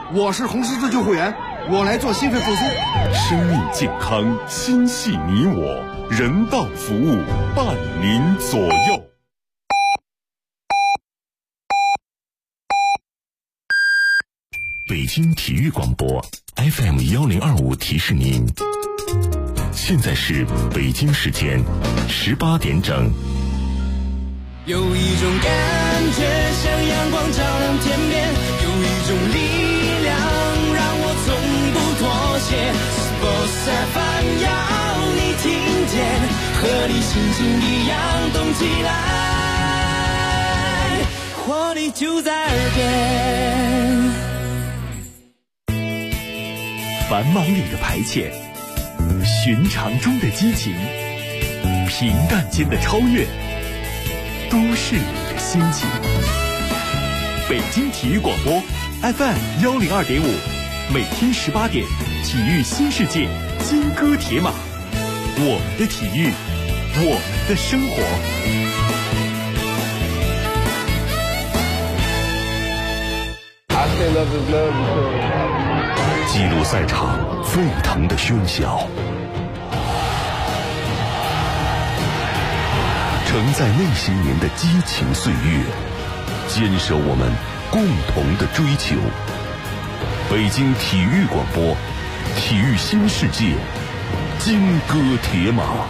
我是红十字救护员，我来做心肺复苏。 生命健康，心系你我，人道服务伴您左右。北京体育广播 FM 1025提示您，现在是北京时间18点整。 有一种感觉像阳光照亮天边，有一种力量让我从不妥协。Sports FM 要你听见，和你心情一样动起来，活力就在耳边。 繁忙里的排遣，寻常中的激情，平淡间的超越，都市里的心情。北京体育广播 FM 102.5，每天18点，体育新世界，金戈铁马，我们的体育，我们的生活。 记录赛场沸腾的喧嚣，承载那些年的激情岁月，坚守我们共同的追求。北京体育广播，体育新世界，金戈铁马。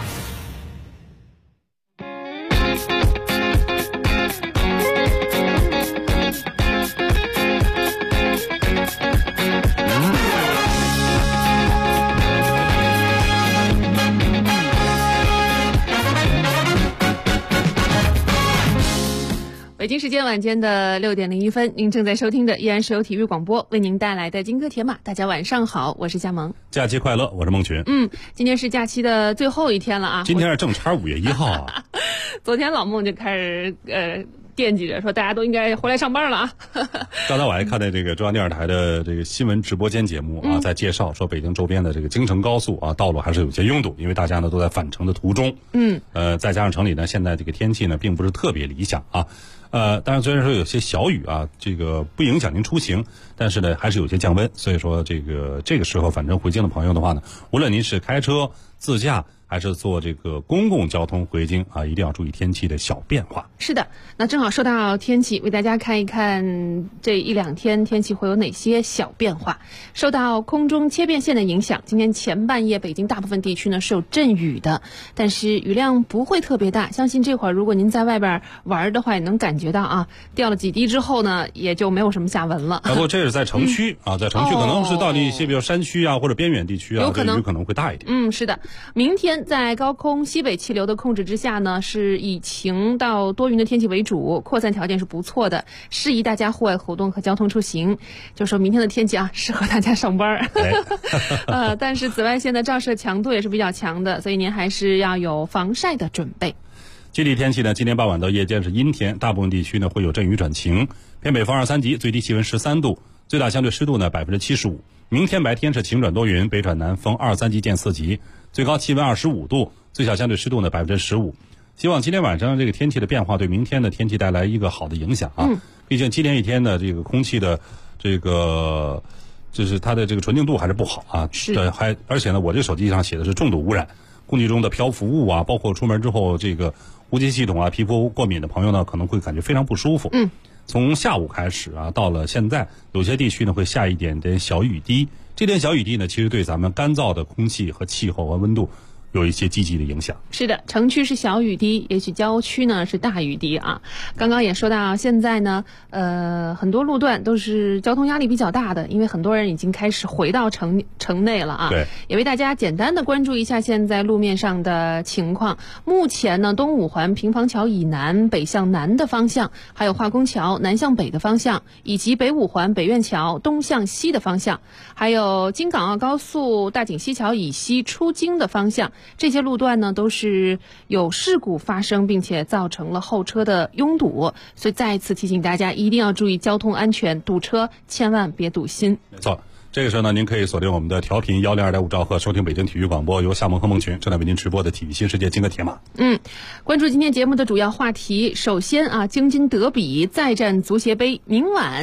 北京时间晚间的6点01分，您正在收听的依然是由体育广播为您带来的金戈铁马。大家晚上好，我是佳萌。 假期快乐，我是孟群。 今天是假期的最后一天了啊！ 今天是正差5月1号啊。 昨天老孟就开始惦记着说大家都应该回来上班了啊。 刚才我还看到这个中央电视台的这个新闻直播间节目啊，在介绍说北京周边的这个京承高速啊道路还是有些拥堵，因为大家呢都在返程的途中。再加上城里呢现在这个天气呢并不是特别理想啊。当然虽然说有些小雨啊，这个不影响您出行，但是呢还是有些降温，所以说这个时候返程回京的朋友的话呢，无论您是开车自驾还是坐这个公共交通回京啊，一定要注意天气的小变化。 是的，那正好说到天气，为大家看一看这一两天天气会有哪些小变化。受到空中切变线的影响，今天前半夜北京大部分地区呢是有阵雨的，但是雨量不会特别大，相信这会儿如果您在外边玩的话也能感觉到啊，掉了几滴之后呢也就没有什么下文了。 不过这是在城区啊，在城区可能是到一些比如山区啊或者边远地区啊， 有可能雨可能会大一点。 是的，明天在高空西北气流的控制之下呢，是以晴到多云的天气为主，扩散条件是不错的，适宜大家户外活动和交通出行。就说明天的天气啊，适合大家上班。但是紫外线的照射强度也是比较强的，所以您还是要有防晒的准备。 基地天气呢，今天傍晚到夜间是阴天，大部分地区呢会有阵雨转晴，偏北风2、3级，最低气温13度，最大相对湿度呢75%。明天白天是晴转多云，北转南风2、3级见4级，最高气温25度，最小相对湿度呢15%。希望今天晚上这个天气的变化对明天的天气带来一个好的影响啊。毕竟今天一天的这个空气的这个就是它的这个纯净度还是不好啊。 是。 而且呢，我这手机上写的是重度污染，空气中的漂浮物啊，包括出门之后这个呼吸系统啊、皮肤过敏的朋友呢，可能会感觉非常不舒服。从下午开始啊，到了现在，有些地区呢会下一点点小雨滴。这点小雨滴呢，其实对咱们干燥的空气和气候和温度有一些积极的影响。 是的，城区是小雨滴，也许郊区呢是大雨滴啊。刚刚也说到，现在呢，很多路段都是交通压力比较大的，因为很多人已经开始回到城内了啊。 对， 也为大家简单的关注一下现在路面上的情况。目前呢，东五环平房桥以南北向南的方向，还有化工桥南向北的方向，以及北五环北苑桥东向西的方向，还有京港澳高速大井西桥以西出京的方向。这些路段呢都是有事故发生，并且造成了后车的拥堵，所以再一次提醒大家一定要注意交通安全，堵车千万别堵心。 没错，这个时候呢，您可以锁定我们的调频102.5兆赫，收听北京体育广播，由夏萌和孟群正在为您直播的体育新世界金戈铁马。 关注今天节目的主要话题。首先啊，京津德比再战足协杯，明晚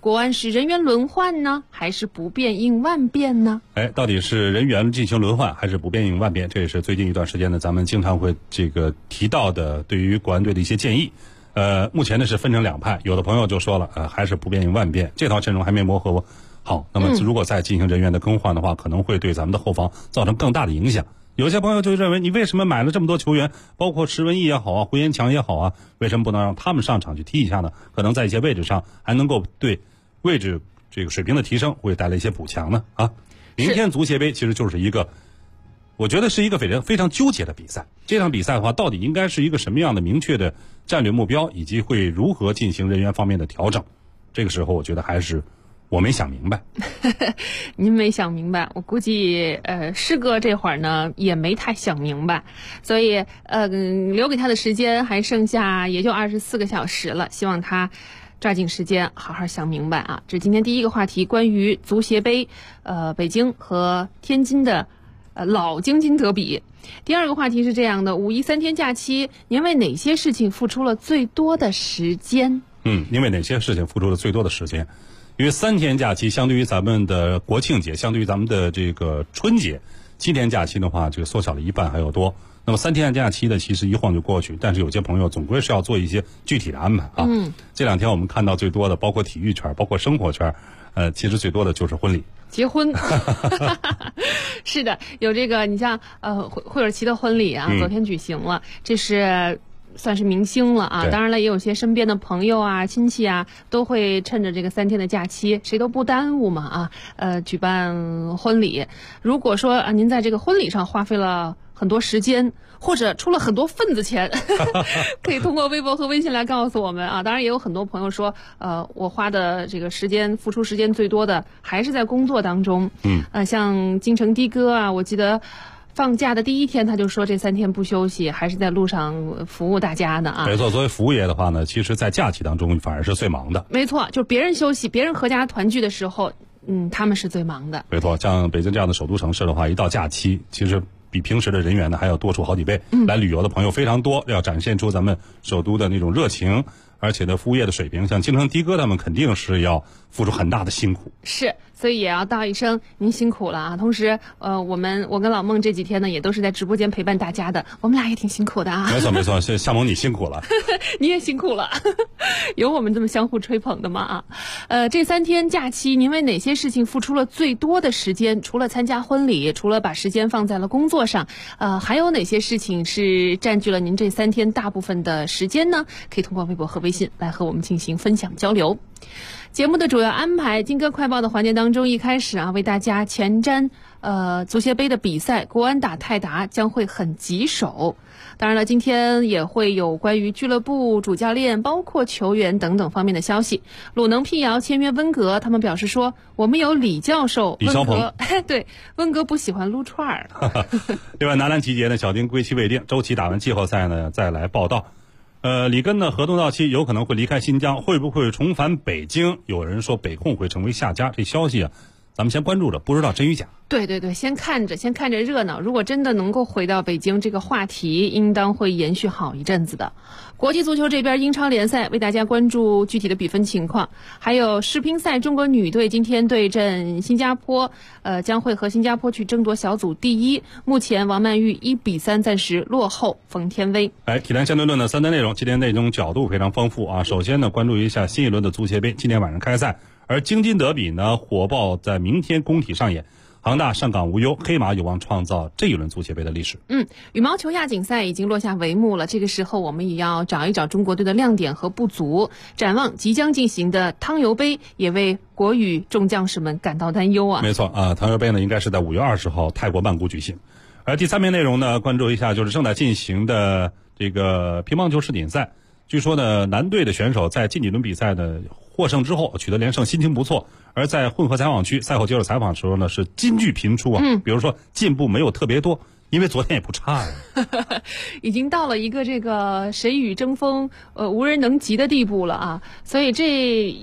国安是人员轮换呢，还是不变应万变呢？ 到底是人员进行轮换，还是不变应万变？这也是最近一段时间呢，咱们经常会提到的对于国安队的一些建议。目前呢是分成两派，有的朋友就说了，还是不变应万变，这套阵容还没磨合好。那么如果再进行人员的更换的话，可能会对咱们的后防造成更大的影响。有些朋友就认为，你为什么买了这么多球员，包括石文毅也好啊，胡延强也好啊，为什么不能让他们上场去踢一下呢？可能在一些位置上还能够对位置水平的提升会带来一些补强呢啊。明天足协杯其实就是一个，我觉得是一个非常纠结的比赛。这场比赛的话，到底应该是一个什么样的明确的战略目标，以及会如何进行人员方面的调整？这个时候，我觉得还是我没想明白。 您没想明白，我估计师哥这会儿呢也没太想明白，所以留给他的时间还剩下也就24个小时了，希望他抓紧时间好好想明白啊。这是今天第一个话题，关于足协杯北京和天津的老京津德比。第二个话题是这样的，五一3天假期，您为哪些事情付出了最多的时间？ 因为哪些事情付出了最多的时间？因为3天假期相对于咱们的国庆节，相对于咱们的这个春节，7天假期的话，这个缩小了一半还要多。那么3天假期呢，其实一晃就过去，但是有些朋友总归是要做一些具体的安排啊。这2天我们看到最多的，包括体育圈，包括生活圈，其实最多的就是婚礼。 结婚是的，有这个你像惠尔奇的婚礼啊，昨天举行了，这是算是明星了啊。当然了，也有些身边的朋友啊、亲戚啊，都会趁着这个3天的假期，谁都不耽误嘛啊，举办婚礼。如果说啊，您在这个婚礼上花费了很多时间，或者出了很多份子钱，可以通过微博和微信来告诉我们啊。当然也有很多朋友说，我花的这个时间，付出时间最多的还是在工作当中。像京城的哥啊，我记得放假的第1天他就说这3天不休息，还是在路上服务大家呢啊。 没错，作为服务业的话呢，其实在假期当中反而是最忙的。 没错，就别人休息，别人合家团聚的时候，他们是最忙的。 没错，像北京这样的首都城市的话，一到假期，其实比平时的人员呢还要多出好几倍。来旅游的朋友非常多，要展现出咱们首都的那种热情，而且呢服务业的水平，像京城的哥他们肯定是要付出很大的辛苦。 是，所以也要道一声您辛苦了啊。同时我跟老孟这几天呢也都是在直播间陪伴大家的，我们俩也挺辛苦的啊。 没错，夏萌你辛苦了。 你也辛苦了。有我们这么相互吹捧的吗啊？这3天假期您为哪些事情付出了最多的时间？除了参加婚礼，除了把时间放在了工作上，还有哪些事情是占据了您这3天大部分的时间呢？可以通过微博和微信来和我们进行分享交流。节目的主要安排，金歌快报的环节当中，一开始为大家前瞻足协杯的比赛，国安打泰达将会很棘手。当然了，今天也会有关于俱乐部、主教练、包括球员等等方面的消息。鲁能辟谣签约温格，他们表示说，我们有李教授， 李霄鹏， 对，温格不喜欢撸串儿。 另外，男篮集结呢，小丁归期未定，周琦打完季后赛呢再来报道。里根呢合同到期，有可能会离开新疆，会不会重返北京？有人说北控会成为下家，这消息啊，咱们先关注着，不知道真与假。 对，先看着热闹。如果真的能够回到北京，这个话题应当会延续好一阵子的。国际足球这边，英超联赛为大家关注具体的比分情况，还有世乒赛，中国女队今天对阵新加坡，将会和新加坡去争夺小组第1。目前王曼玉1-3暂时落后冯天薇。 体坛相对论的3单内容，今天内容角度非常丰富啊。首先呢，关注一下新一轮的足协杯，今天晚上开赛，而京津德比呢，火爆在明天工体上演。恒大上港无忧，黑马有望创造这一轮足协杯的历史。 羽毛球亚锦赛已经落下帷幕了，这个时候我们也要找一找中国队的亮点和不足，展望即将进行的汤尤杯，也为国羽众将士们感到担忧啊。 没错啊，汤尤杯呢应该是在5月20号泰国曼谷举行。而第3篇内容呢，关注一下就是正在进行的这个乒乓球世锦赛。据说呢，男队的选手在近几轮比赛呢获胜之后取得连胜，心情不错。而在混合采访区赛后接受采访的时候呢，是金句频出啊。比如说进步没有特别多，因为昨天也不差呀。 已经到了一个这个谁与争锋无人能及的地步了啊。所以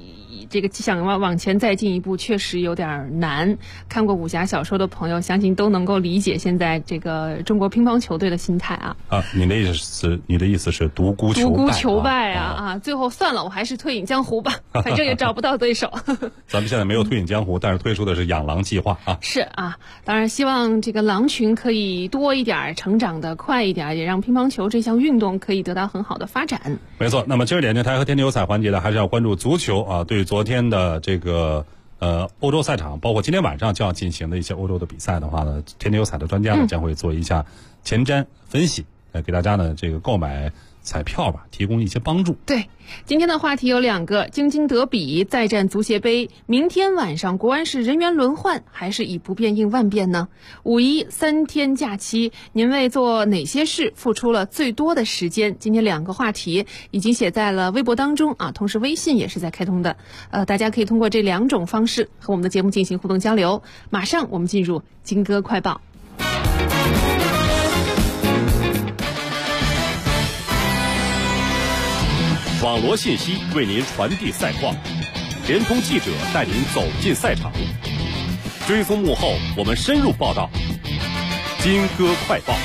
这个想往前再进一步，确实有点难。看过武侠小说的朋友，相信都能够理解现在这个中国乒乓球队的心态啊。 你的意思是独孤求败啊！最后算了，我还是退隐江湖吧，反正也找不到对手。 咱们现在没有退隐江湖，但是推出的是养狼计划啊。 是啊，当然希望这个狼群可以多一点，成长的快一点，也让乒乓球这项运动可以得到很好的发展。 没错，那么今儿点电台和天天有彩环节的还是要关注足球啊。对于昨天的这个欧洲赛场，包括今天晚上就要进行的一些欧洲的比赛的话呢，天天有彩的专家呢将会做一下前瞻分析，给大家呢这个购买彩票吧提供一些帮助。 对，今天的话题有2个：京津德比再战足协杯，明天晚上国安是人员轮换还是以不变应万变呢？5·1 3天假期，您为做哪些事付出了最多的时间？今天2个话题已经写在了微博当中啊，同时微信也是在开通的，大家可以通过这2种方式和我们的节目进行互动交流。马上我们进入金歌快报。 网罗信息为您传递赛况，联通记者带您走进赛场，追踪幕后，我们深入报道。金歌快报。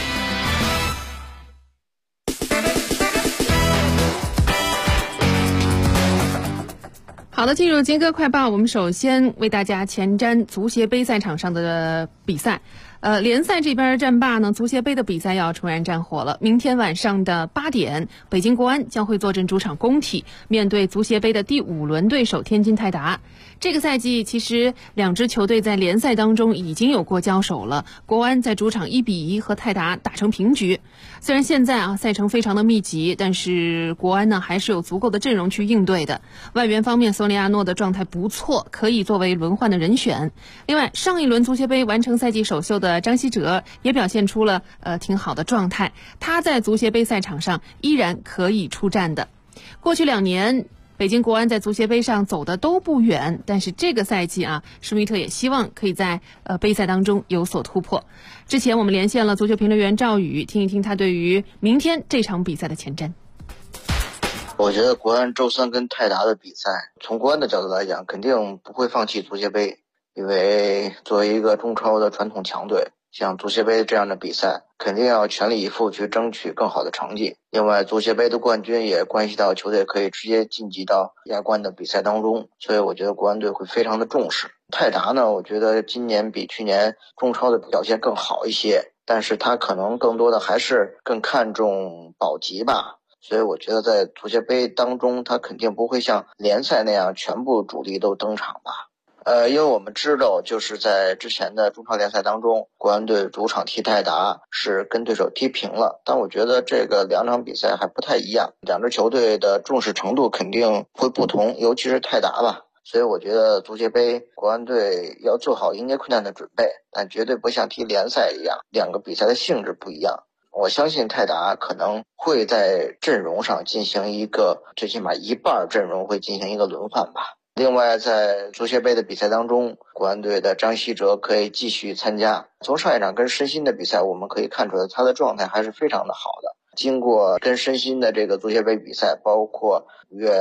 好的，进入金歌快报，我们首先为大家前瞻足协杯赛场上的比赛。联赛这边战罢呢，足协杯的比赛要重燃战火了。明天晚上的8点，北京国安将会坐镇主场工体，面对足协杯的第5轮对手天津泰达。这个赛季其实2支球队在联赛当中已经有过交手了，国安在主场1-1和泰达打成平局。虽然现在赛程非常的密集，但是国安呢还是有足够的阵容去应对的。外援方面，索里亚诺的状态不错，可以作为轮换的人选。另外，上一轮足协杯完成赛季首秀的张稀哲也表现出了挺好的状态，他在足协杯赛场上依然可以出战的。过去2年北京国安在足协杯上走的都不远，但是这个赛季施密特也希望可以在杯赛当中有所突破。之前我们连线了足球评论员赵宇，听一听他对于明天这场比赛的前瞻。 我觉得国安周3跟泰达的比赛，从国安的角度来讲，肯定不会放弃足协杯，因为作为一个中超的传统强队，像足协杯这样的比赛，肯定要全力以赴去争取更好的成绩。另外，足协杯的冠军也关系到球队可以直接晋级到亚冠的比赛当中，所以我觉得国安队会非常的重视。泰达呢，我觉得今年比去年中超的表现更好一些，但是他可能更多的还是更看重保级吧。所以我觉得在足协杯当中，他肯定不会像联赛那样全部主力都登场吧。因为我们知道，就是在之前的中超联赛当中，国安队主场踢泰达是跟对手踢平了，但我觉得这个2场比赛还不太一样，2支球队的重视程度肯定会不同，尤其是泰达吧。所以我觉得足协杯国安队要做好迎接困难的准备，但绝对不像踢联赛一样，2个比赛的性质不一样。我相信泰达可能会在阵容上进行一个，最起码一半阵容会进行一个轮换吧。另外，在足协杯的比赛当中，国安队的张稀哲可以继续参加。从上一场跟申鑫的比赛，我们可以看出来他的状态还是非常的好的。经过跟申鑫的这个足协杯比赛，包括5月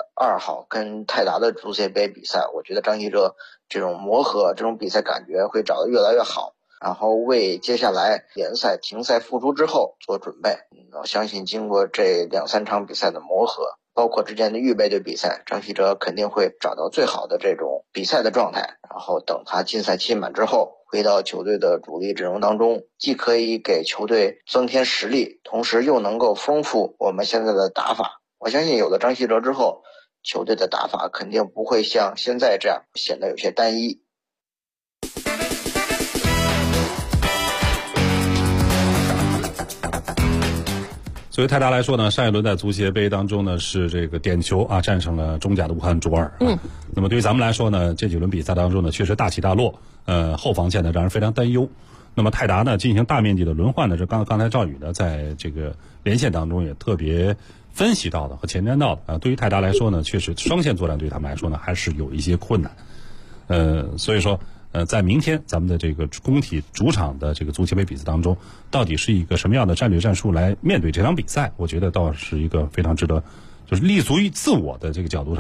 2号跟泰达的足协杯比赛，我觉得张稀哲这种磨合，这种比赛感觉会找得越来越好，然后为接下来联赛停赛复出之后做准备。我相信经过这2-3场比赛的磨合，包括之前的预备队比赛，张稀哲肯定会找到最好的这种比赛的状态，然后等他禁赛期满之后回到球队的主力阵容当中，既可以给球队增添实力，同时又能够丰富我们现在的打法。我相信有了张稀哲之后，球队的打法肯定不会像现在这样显得有些单一。 作为泰达来说呢，上一轮在足协杯当中呢是这个点球战胜了中甲的武汉卓尔。那么对于咱们来说呢，这几轮比赛当中呢确实大起大落，后防线呢让人非常担忧。那么泰达呢进行大面积的轮换呢，这刚才赵宇呢在这个连线当中也特别分析到的和前瞻到的对于泰达来说呢，确实双线作战对他们来说呢还是有一些困难。所以说在明天咱们的这个工体主场的这个足协杯比赛当中，到底是一个什么样的战略战术来面对这场比赛，我觉得倒是一个非常值得就是立足于自我的这个角度上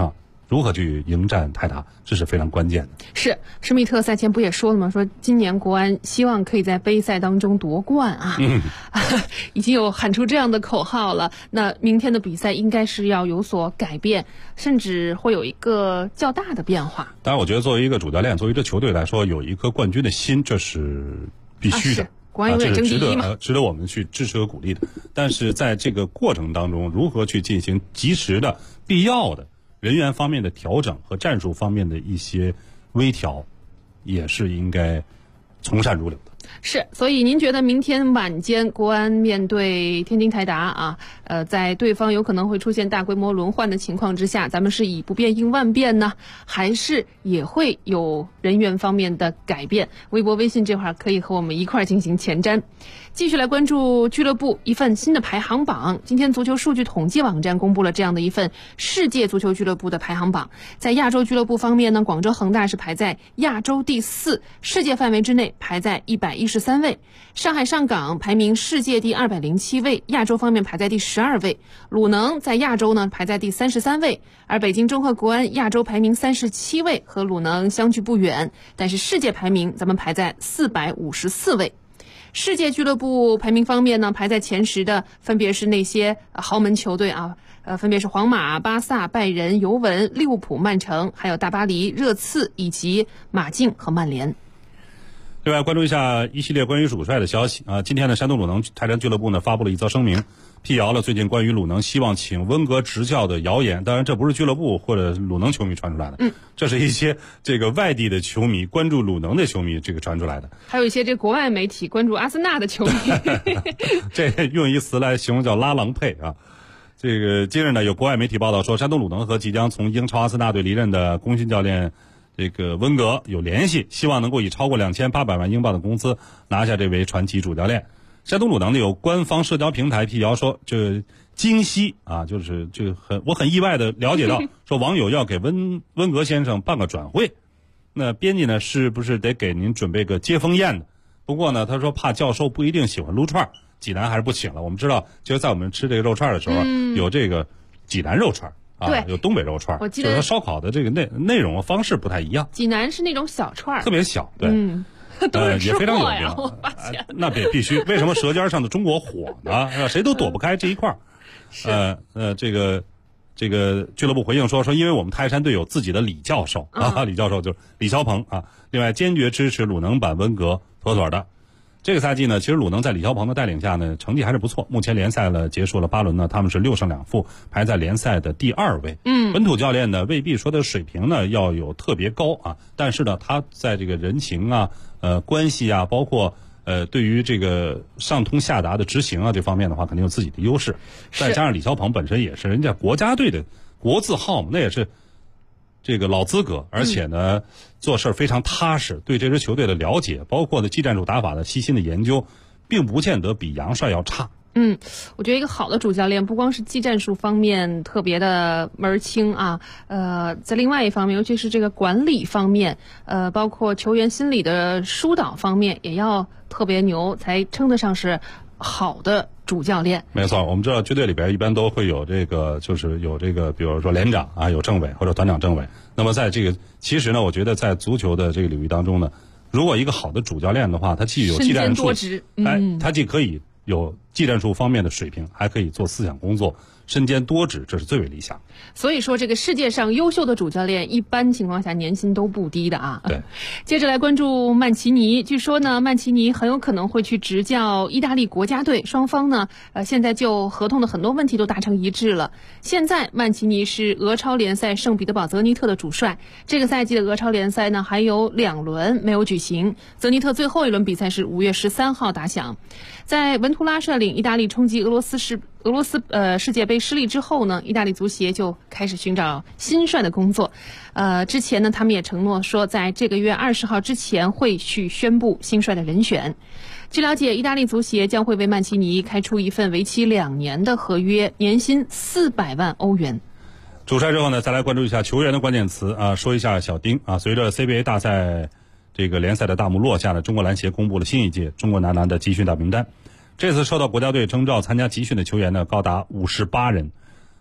如何去迎战泰达，这是非常关键的。 是施密特赛前不也说了吗？说今年国安希望可以在杯赛当中夺冠啊，已经有喊出这样的口号了。那明天的比赛应该是要有所改变，甚至会有一个较大的变化。 当然，我觉得作为一个主教练，作为一支球队来说，有一颗冠军的心，这是必须的。 国安永远争第一嘛， 值得我们去支持和鼓励的。但是在这个过程当中，如何去进行及时的、必要的人员方面的调整和战术方面的一些微调，也是应该从善如流的。 是，所以您觉得明天晚间国安面对天津泰达啊，在对方有可能会出现大规模轮换的情况之下，咱们是以不变应万变呢，还是也会有人员方面的改变？微博、微信这块可以和我们一块进行前瞻。继续来关注俱乐部一份新的排行榜。今天足球数据统计网站公布了这样的一份世界足球俱乐部的排行榜。在亚洲俱乐部方面呢，广州恒大是排在亚洲第4，世界范围之内排在113位。上海上港排名世界第207位，亚洲方面排在第12位。鲁能在亚洲呢排在第33位，而北京中赫国安亚洲排名37位，和鲁能相距不远，但是世界排名咱们排在454位。世界俱乐部排名方面呢，排在前10的分别是那些豪门球队啊，分别是皇马、巴萨、拜仁、尤文、利物浦、曼城，还有大巴黎、热刺以及马竞和曼联。 另外，关注一下一系列关于主帅的消息啊。今天呢，山东鲁能泰山俱乐部呢发布了一则声明，辟谣了最近关于鲁能希望请温格执教的谣言。当然，这不是俱乐部或者鲁能球迷传出来的，这是一些这个外地的球迷关注鲁能的球迷这个传出来的， 还有一些这国外媒体关注阿森纳的球迷。 这用一词来形容叫拉郎配啊。这个今日呢，有国外媒体报道说，山东鲁能和即将从英超阿森纳队离任的功勋教练这个温格有联系，希望能够以超过2800万英镑的工资拿下这位传奇主教练。山东鲁能呢有官方社交平台辟谣说，这今夕啊，就是这我很意外的了解到，说网友要给温格先生办个转会，那编辑呢是不是得给您准备个接风宴的？不过呢，他说怕教授不一定喜欢撸串，济南还是不请了。我们知道，就是在我们吃这个肉串的时候，有这个济南肉串。啊，有东北肉串， 我记得就是它烧烤的这个内容方式不太一样。 济南是那种小串， 特别小，对， 都是吃货也非常有名。 我发现那必须。为什么《舌尖上的中国》火呢？谁都躲不开这一块儿。这个俱乐部回应说，因为我们泰山队有自己的李教授啊，李教授就是李霄鹏啊。另外，坚决支持鲁能版温格，妥妥的。这个赛季呢，其实鲁能在李霄鹏的带领下呢，成绩还是不错。目前联赛呢结束了8轮呢，他们是6胜2负，排在联赛的第2位。本土教练呢未必说的水平呢要有特别高啊，但是呢他在这个人情啊、关系啊，包括对于这个上通下达的执行啊这方面的话，肯定有自己的优势。再加上李霄鹏本身也是人家国家队的国字号嘛，那也是这个老资格，而且呢做事非常踏实，对这支球队的了解，包括呢技战术打法的细心的研究，并不见得比杨帅要差。 我觉得一个好的主教练不光是技战术方面特别的门儿清啊，在另外一方面，尤其是这个管理方面，包括球员心理的疏导方面，也要特别牛，才称得上是好的主教练。 没错，我们知道军队里边一般都会有这个，就是有这个，比如说连长啊，有政委或者团长政委。那么在这个，其实呢，我觉得在足球的这个领域当中呢，如果一个好的主教练的话，他既有技战术，他既可以有技战术方面的水平，还可以做思想工作，身兼多职，这是最为理想。 所以说，这个世界上优秀的主教练，一般情况下年薪都不低的啊。 对。 接着来关注曼奇尼，据说呢，曼奇尼很有可能会去执教意大利国家队，双方呢，现在就合同的很多问题都达成一致了。现在曼奇尼是俄超联赛圣彼得堡泽尼特的主帅，这个赛季的俄超联赛呢还有2轮没有举行，泽尼特最后一轮比赛是5月13号打响。在文图拉率领意大利冲击俄罗斯世界杯失利之后呢，意大利足协就开始寻找新帅的工作。之前呢，他们也承诺说，在这个月20号之前会去宣布新帅的人选。据了解，意大利足协将会为曼奇尼开出一份为期2年的合约，年薪400万欧元。 主帅之后呢，再来关注一下球员的关键词啊，说一下小丁啊。随着 CBA 大赛这个联赛的大幕落下呢，中国篮协公布了新一届中国男篮的集训大名单。这次受到国家队征召参加集训的球员呢，高达58人。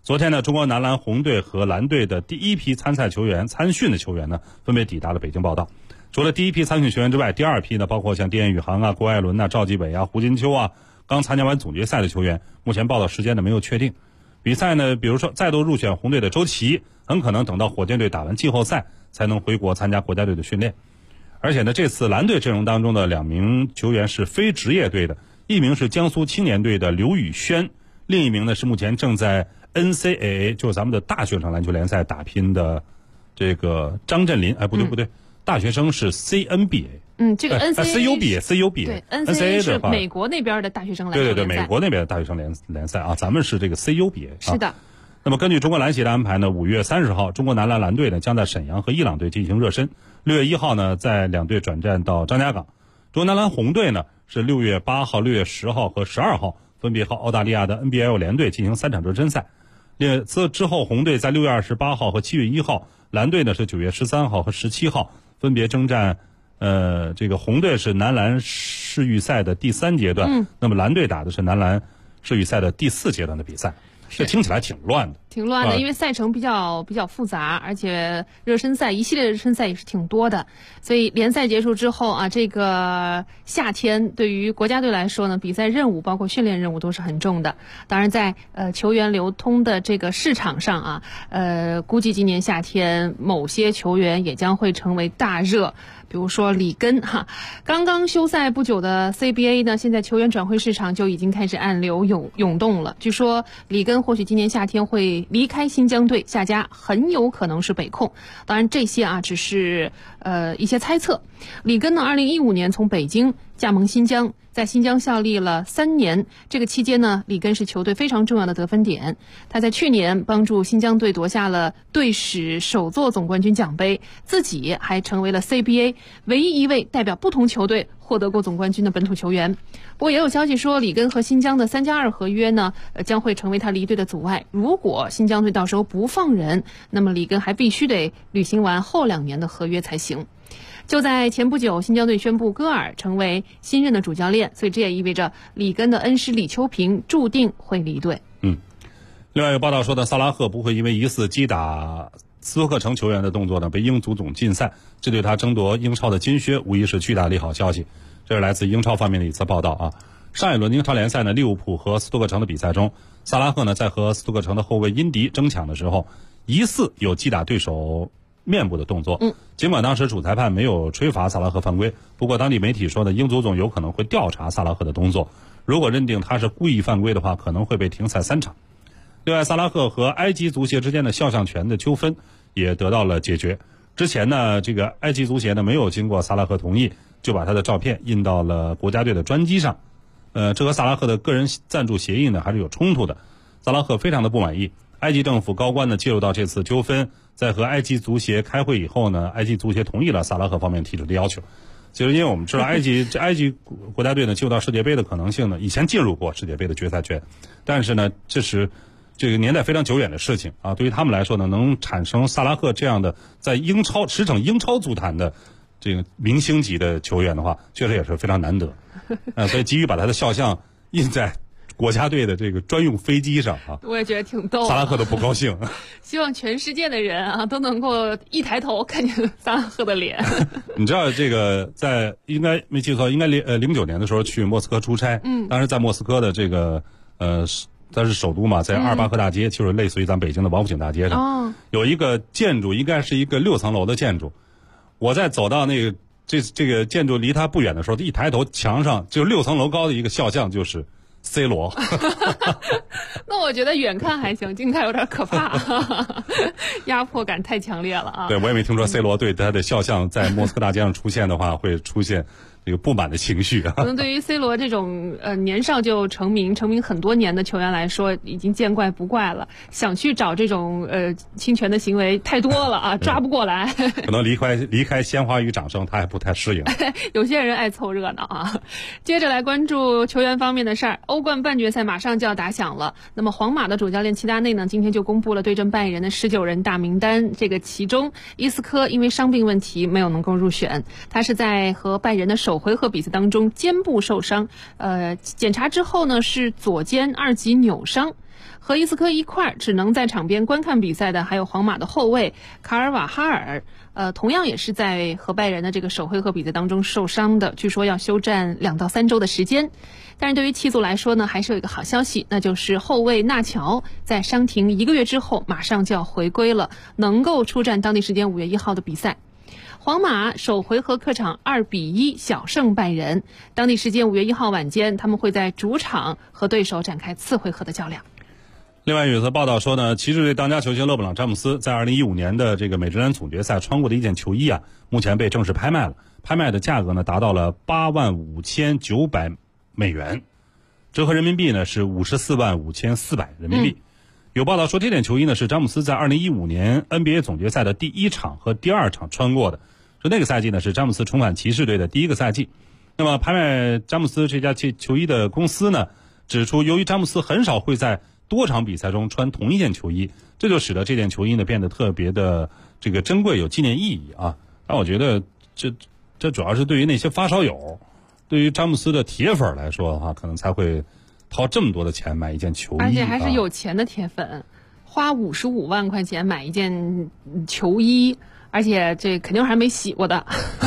昨天呢，中国男篮红队和蓝队的第一批参训的球员呢，分别抵达了北京报到。除了第一批参训球员之外，第二批呢，包括像丁宇航啊、郭艾伦啊、赵继伟啊、胡金秋啊，刚参加完总决赛的球员，目前报道时间呢没有确定。比赛呢，比如说再度入选红队的周琦，很可能等到火箭队打完季后赛才能回国参加国家队的训练。而且呢，这次蓝队阵容当中的2名球员是非职业队的，一名是江苏青年队的刘宇轩，另一名呢是目前正在 NCAA 就是咱们的大学生篮球联赛打拼的这个张镇麟。不对，大学生是 CNBA。 这个 CUBA 对 NCAA 是美国那边的大学生篮球联赛。 对，美国那边的大学生联赛啊，咱们是这个 CUBA。 是的。 那么根据中国篮协的安排呢，5月30号，中国男篮蓝队呢将在沈阳和伊朗队进行热身。6月1号呢，在两队转战到张家港。中国男篮红队呢是6月8号、6月10号和12号分别和澳大利亚的 NBL 联队进行3场热身赛。之后，红队在6月28号和7月1号，蓝队呢是9月13号和17号分别征战。这个红队是男篮世预赛的第3阶段，那么蓝队打的是男篮世预赛的第4阶段的比赛。这听起来挺乱的， 因为赛程比较复杂，而且一系列的热身赛也是挺多的，所以联赛结束之后啊，这个夏天对于国家队来说呢，比赛任务包括训练任务都是很重的。当然在球员流通的这个市场上啊，估计今年夏天某些球员也将会成为大热。比如说里根刚刚休赛不久的 CBA 呢，现在球员转会市场就已经开始暗流涌动了。据说里根或许今年夏天会离开新疆队下家，很有可能是北控。当然这些啊只是一些猜测。里根呢2015年从北京加盟新疆，在新疆效力了3年。这个期间呢，里根是球队非常重要的得分点。他在去年帮助新疆队夺下了队史首座总冠军奖杯，自己还成为了 CBA 唯一一位代表不同球队获得过总冠军的本土球员。不过也有消息说，里根和新疆的3+2合约呢，将会成为他离队的阻碍。如果新疆队到时候不放人，那么里根还必须得履行完后2年的合约才行。就在前不久，新疆队宣布戈尔成为新任的主教练，所以这也意味着里根的恩师李秋平注定会离队。 另外有报道说的，萨拉赫不会因为疑似击打斯托克城球员的动作呢被英足总禁赛，这对他争夺英超的金靴无疑是巨大利好消息。这是来自英超方面的一次报道啊。上一轮英超联赛呢，利物浦和斯托克城的比赛中，萨拉赫呢在和斯托克城的后卫因迪争抢的时候，疑似有击打对手面部的动作。尽管当时主裁判没有吹罚萨拉赫犯规，不过当地媒体说呢，英足总有可能会调查萨拉赫的动作，如果认定他是故意犯规的话，可能会被停赛3场。另外，萨拉赫和埃及足协之间的肖像权的纠纷也得到了解决。之前呢，这个埃及足协呢没有经过萨拉赫同意，就把他的照片印到了国家队的专机上。这和萨拉赫的个人赞助协议呢还是有冲突的。萨拉赫非常的不满意。埃及政府高官呢介入到这次纠纷，在和埃及足协开会以后呢，埃及足协同意了萨拉赫方面提出的要求。就是因为我们知道埃及国家队呢进入到世界杯的可能性呢，以前进入过世界杯的决赛圈，但是呢这是这个年代非常久远的事情啊。对于他们来说呢，能产生萨拉赫这样的在驰骋英超足坛的这个明星级的球员的话，确实也是非常难得。所以急于把他的肖像印在国家队的这个专用飞机上啊， 我也觉得挺逗。 萨拉赫都不高兴。 希望全世界的人啊都能够一抬头看见萨拉赫的脸。 你知道这个在应该没记错，应该09年的时候去莫斯科出差，当时在莫斯科的这个它是首都嘛，在阿尔巴赫大街，就是类似于咱北京的王府井大街上，有一个建筑，应该是一个6层楼的建筑。我在走到那个这个建筑离它不远的时候，一抬头墙上就6层楼高的一个肖像，就是C 罗。 那我觉得远看还行，近看有点可怕。压迫感太强烈了啊。 对，我也没听说 C 罗对他的肖像在莫斯科大街上出现的话会出现这个不满的情绪。 可能对于 C 罗这种年少就成名很多年的球员来说，已经见怪不怪了。想去找这种侵权的行为太多了啊，抓不过来。 可能离开鲜花与掌声，他还不太适应。 有些人爱凑热闹啊。接着来关注球员方面的事儿。欧冠半决赛马上就要打响了，那么皇马的主教练齐达内呢，今天就公布了对阵拜仁的19人大名单。这个其中伊斯科因为伤病问题没有能够入选，他是在和拜仁的首回合比赛当中肩部受伤，检查之后呢是左肩2级扭伤。 和伊斯科一块儿只能在场边观看比赛的还有皇马的后卫卡尔瓦哈尔，同样也是在和拜仁的这个首回合比赛当中受伤的，据说要休战2到3周的时间。但是对于七组来说呢，还是有一个好消息，那就是后卫纳乔在伤停1个月之后马上就要回归了，能够出战当地时间5月1号的比赛。皇马首回合客场2比1小胜拜仁，当地时间5月1号晚间，他们会在主场和对手展开次回合的较量。 另外有则报道说呢，骑士队当家球星勒布朗詹姆斯在2015年的这个美职篮总决赛穿过的一件球衣啊，目前被正式拍卖了，拍卖的价格呢达到了85900美元，折合人民币呢是545400人民币。有报道说这件球衣呢是詹姆斯在2015年 NBA 总决赛的第1场和第2场穿过的，说那个赛季呢是詹姆斯重返骑士队的第1个赛季。那么拍卖詹姆斯这家球衣的公司呢指出，由于詹姆斯很少会在多场比赛中穿同一件球衣，这就使得这件球衣呢变得特别的这个珍贵，有纪念意义啊。但我觉得这主要是对于那些发烧友，对于詹姆斯的铁粉来说的话，可能才会掏这么多的钱买一件球衣， 而且还是有钱的铁粉，花55万块钱买一件球衣，而且这肯定还没洗过的。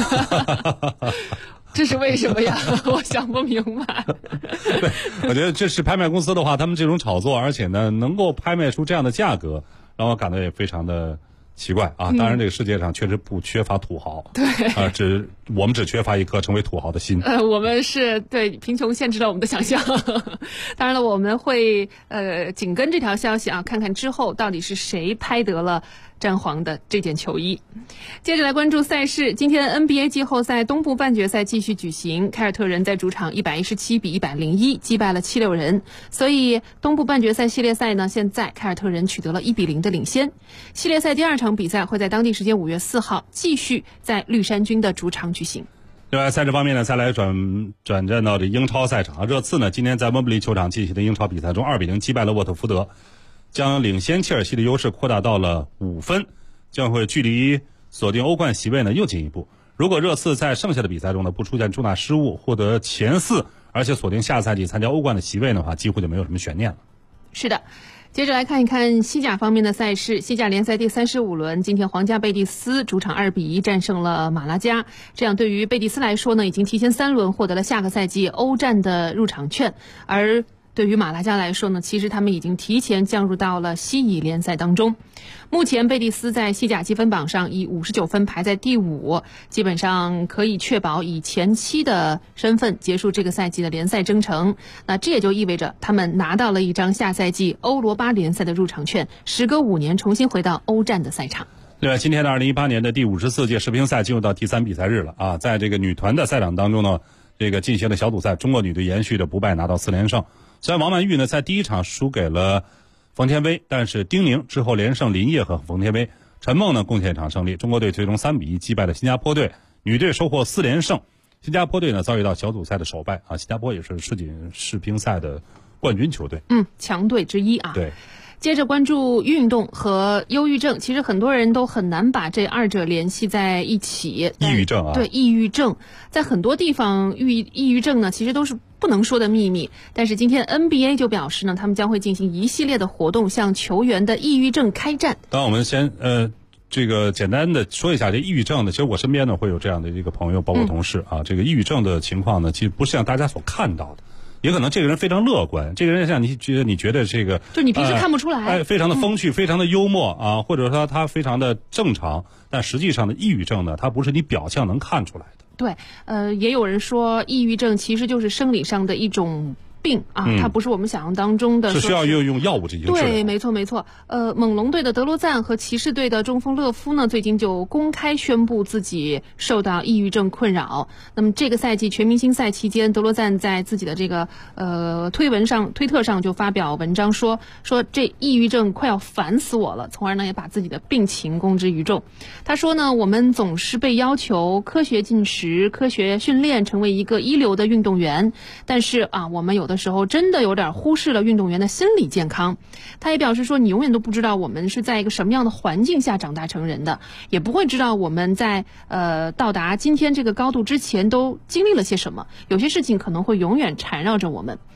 这是为什么呀？我想不明白。 对，我觉得这是拍卖公司的话，他们这种炒作，而且呢能够拍卖出这样的价格，让我感到也非常的奇怪啊！当然，这个世界上确实不缺乏土豪， 对， 我们只缺乏一颗成为土豪的心。 我们是对贫穷限制了我们的想象。当然了，我们会紧跟这条消息啊，看看之后到底是谁拍得了詹皇的这件球衣。接着来关注赛事，今天 NBA 季后赛东部半决赛继续举行，凯尔特人在主场117比101击败了76人，所以东部半决赛系列赛呢，现在凯尔特人取得了1比0的领先。系列赛第2场比赛会在当地时间5月4号继续在绿衫军的主场举行。 另外赛事方面呢，再来转战到这英超赛场。热刺呢今天在温布利球场进行的英超比赛中2比0击败了沃特福德，将领先切尔西的优势扩大到了5分，将会距离锁定欧冠席位呢又进一步。如果热刺在剩下的比赛中呢不出现重大失误，获得前4，而且锁定下赛季参加欧冠的席位的话，几乎就没有什么悬念了。 是的。接着来看一看西甲方面的赛事。西甲联赛第35轮，今天皇家贝蒂斯主场2比1战胜了马拉加，这样对于贝蒂斯来说呢，已经提前3轮获得了下个赛季欧战的入场券，而对于马拉加来说呢，其实他们已经提前降入到了西乙联赛当中。目前贝蒂斯在西甲积分榜上以59分排在第5，基本上可以确保以前7的身份结束这个赛季的联赛征程。那这也就意味着他们拿到了一张下赛季欧罗巴联赛的入场券，时隔5年重新回到欧战的赛场。 另外，今天的2018年的第54届世乒赛进入到第3比赛日了啊！在这个女团的赛场当中呢，这个进行了小组赛，中国女队延续着不败拿到4连胜。虽然王曼玉呢在第1场输给了冯天薇，但是丁宁之后连胜林烨和冯天薇，陈梦呢贡献一场胜利。中国队最终3比1击败了新加坡队，女队收获4连胜。新加坡队呢遭遇到小组赛的首败啊，新加坡也是世锦世乒赛的冠军球队， 强队之一啊。 对。 接着关注运动和忧郁症，其实很多人都很难把这2者联系在一起。 抑郁症啊， 对，抑郁症在很多地方，抑郁症呢其实都是不能说的秘密。但是今天 NBA 就表示呢，他们将会进行一系列的活动，向球员的抑郁症开战。 当然，我们先这个简单的说一下这抑郁症呢，其实我身边呢会有这样的一个朋友，包括同事啊，这个抑郁症的情况呢，其实不是像大家所看到的。也可能这个人非常乐观，这个人像你觉得这个， 就你平时看不出来， 非常的风趣，非常的幽默啊，或者说他非常的正常，但实际上的抑郁症呢，它不是你表象能看出来的。 对，也有人说抑郁症其实就是生理上的一种病啊，它不是我们想象当中的是需要用药物进行治疗。 对，没错。猛龙队的德罗赞和骑士队的中锋勒夫呢，最近就公开宣布自己受到抑郁症困扰。那么这个赛季全明星赛期间，德罗赞在自己的这个推特上就发表文章说这抑郁症快要烦死我了，从而呢也把自己的病情公之于众。他说呢，我们总是被要求科学进食、科学训练，成为一个一流的运动员，但是啊，我们有的时候真的有点忽视了运动员的心理健康。他也表示说，你永远都不知道我们是在一个什么样的环境下长大成人的，也不会知道我们在到达今天这个高度之前都经历了些什么，有些事情可能会永远缠绕着我们。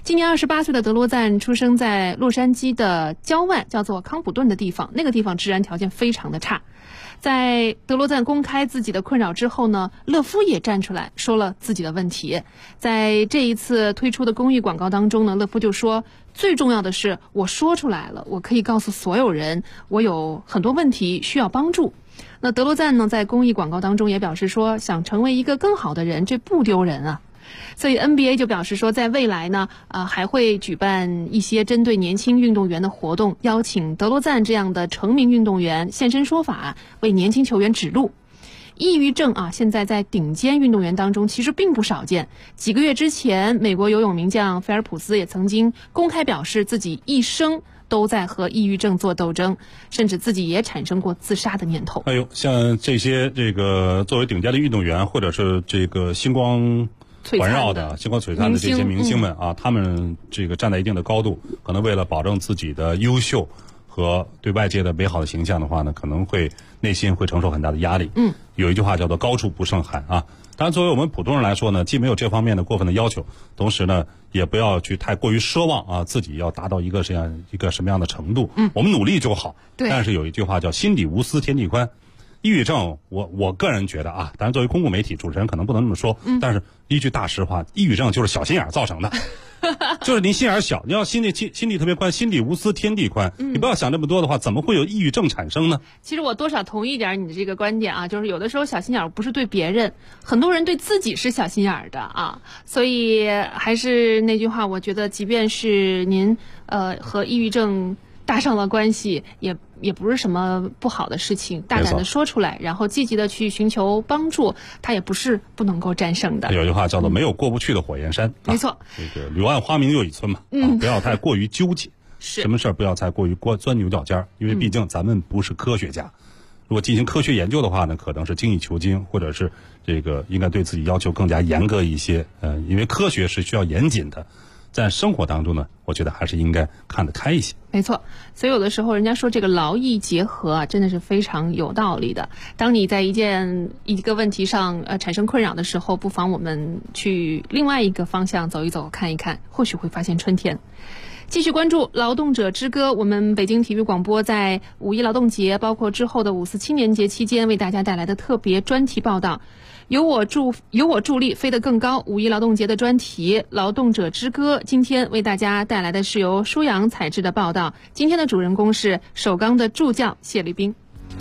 今年28岁的德罗赞出生在洛杉矶的郊外，叫做康普顿的地方，那个地方治安条件非常的差。在德罗赞公开自己的困扰之后呢，勒夫也站出来说了自己的问题。在这一次推出的公益广告当中呢，勒夫就说，最重要的是我说出来了，我可以告诉所有人，我有很多问题需要帮助。那德罗赞呢，在公益广告当中也表示说，想成为一个更好的人，这不丢人啊。所以 NBA 就表示说，在未来呢，还会举办一些针对年轻运动员的活动，邀请德罗赞这样的成名运动员现身说法，为年轻球员指路。抑郁症现在在顶尖运动员当中其实并不少见。几个月之前，美国游泳名将菲尔普斯也曾经公开表示自己一生都在和抑郁症做斗争，甚至自己也产生过自杀的念头。 像这些作为顶尖的运动员，或者是星光环绕的星光璀璨的这些明星们他们站在一定的高度，可能为了保证自己的优秀和对外界的美好的形象的话呢，可能会内心会承受很大的压力。有一句话叫做高处不胜寒啊。当然作为我们普通人来说呢，既没有这方面的过分的要求，同时呢也不要去太过于奢望自己要达到一个什么样的程度。我们努力就好。 对。 但是有一句话叫心底无私天地宽。抑郁症我个人觉得当然作为公共媒体主持人可能不能这么说，但是一句大实话，抑郁症就是小心眼造成的。就是你心眼小，你要心地特别宽，心底无私天地宽，你不要想这么多的话，怎么会有抑郁症产生呢？ 其实我多少同意一点你的这个观点就是有的时候小心眼不是对别人，很多人对自己是小心眼的所以还是那句话，我觉得即便是您和抑郁症搭上了关系，也不是什么不好的事情，大胆的说出来，然后积极的去寻求帮助，它也不是不能够战胜的。 有句话叫做没有过不去的火焰山。 没错。 柳暗花明又一村嘛。不要太过于纠结。 是。 什么事儿不要太过于钻牛角尖儿，因为毕竟咱们不是科学家。如果进行科学研究的话呢，可能是精益求精，或者是应该对自己要求更加严格一些。因为科学是需要严谨的。在生活当中呢，我觉得还是应该看得开一些。 没错，所以有的时候人家说这个劳逸结合真的是非常有道理的。当你在一个问题上产生困扰的时候，不妨我们去另外一个方向走一走，看一看，或许会发现春天。继续关注劳动者之歌，我们北京体育广播在五一劳动节包括之后的5·4青年节期间为大家带来的特别专题报道，有我助力飞得更高五一劳动节的专题劳动者之歌，今天为大家带来的是由舒阳采制的报道。今天的主人公是首钢的助教谢立斌。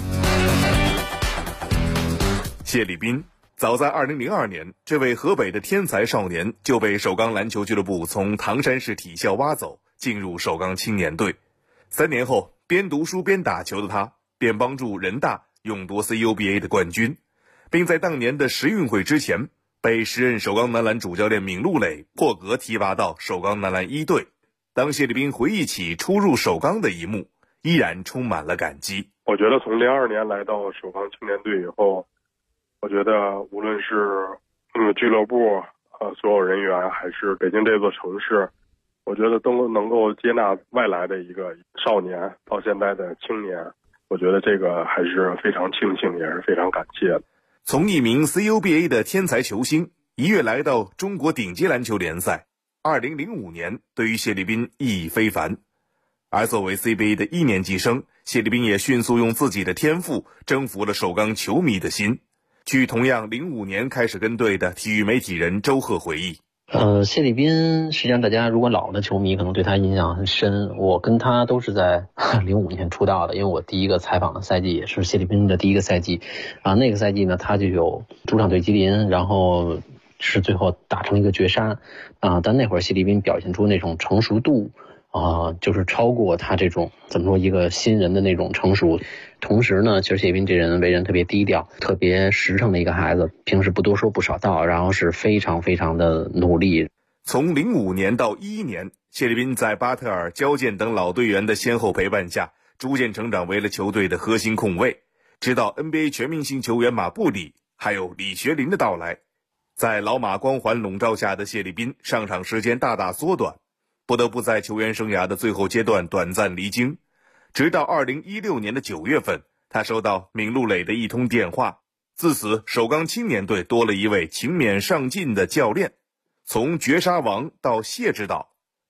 谢立斌早在2002年，这位河北的天才少年就被首钢篮球俱乐部从唐山市体校挖走，进入首钢青年队。3年后，边读书边打球的他便帮助人大勇夺 CUBA 的冠军，并在当年的十运会之前被时任首钢男篮主教练闵鹿蕾破格提拔到首钢男篮1队。当谢立斌回忆起初入首钢的一幕，依然充满了感激。 我觉得从02年来到首钢青年队以后，我觉得无论是俱乐部所有人员，还是北京这座城市，我觉得都能够接纳外来的一个少年到现在的青年，我觉得这个还是非常庆幸，也是非常感谢的。 从一名 CUBA 的天才球星一跃来到中国顶级篮球联赛，2005年对于谢立斌意义非凡。而作为 CBA 的1年级生，谢立斌也迅速用自己的天赋征服了首钢球迷的心。据同样05年开始跟队的体育媒体人周贺回忆， 谢立斌实际上大家如果老的球迷可能对他印象很深，我跟他都是在05年出道的，因为我第一个采访的赛季也是谢立斌的第一个赛季那个赛季呢，他就有主场对吉林，然后是最后打成一个绝杀但那会儿谢立斌表现出那种成熟度就是超过他这种怎么说一个新人的那种成熟。同时呢，其实谢立斌这人为人特别低调，特别实诚的一个孩子，平时不多说不少道，然后是非常非常的努力。 从05年到11年，谢立斌在巴特尔、焦健等老队员的先后陪伴下，逐渐成长为了球队的核心控卫。直到 NBA 全明星球员马布里还有李学林的到来，在老马光环笼罩下的谢立斌上场时间大大缩短，不得不在球员生涯的最后阶段短暂离京。直到2016年的9月份，他收到闵鹿蕾的一通电话，自此首钢青年队多了一位勤勉上进的教练。从绝杀王到谢指导，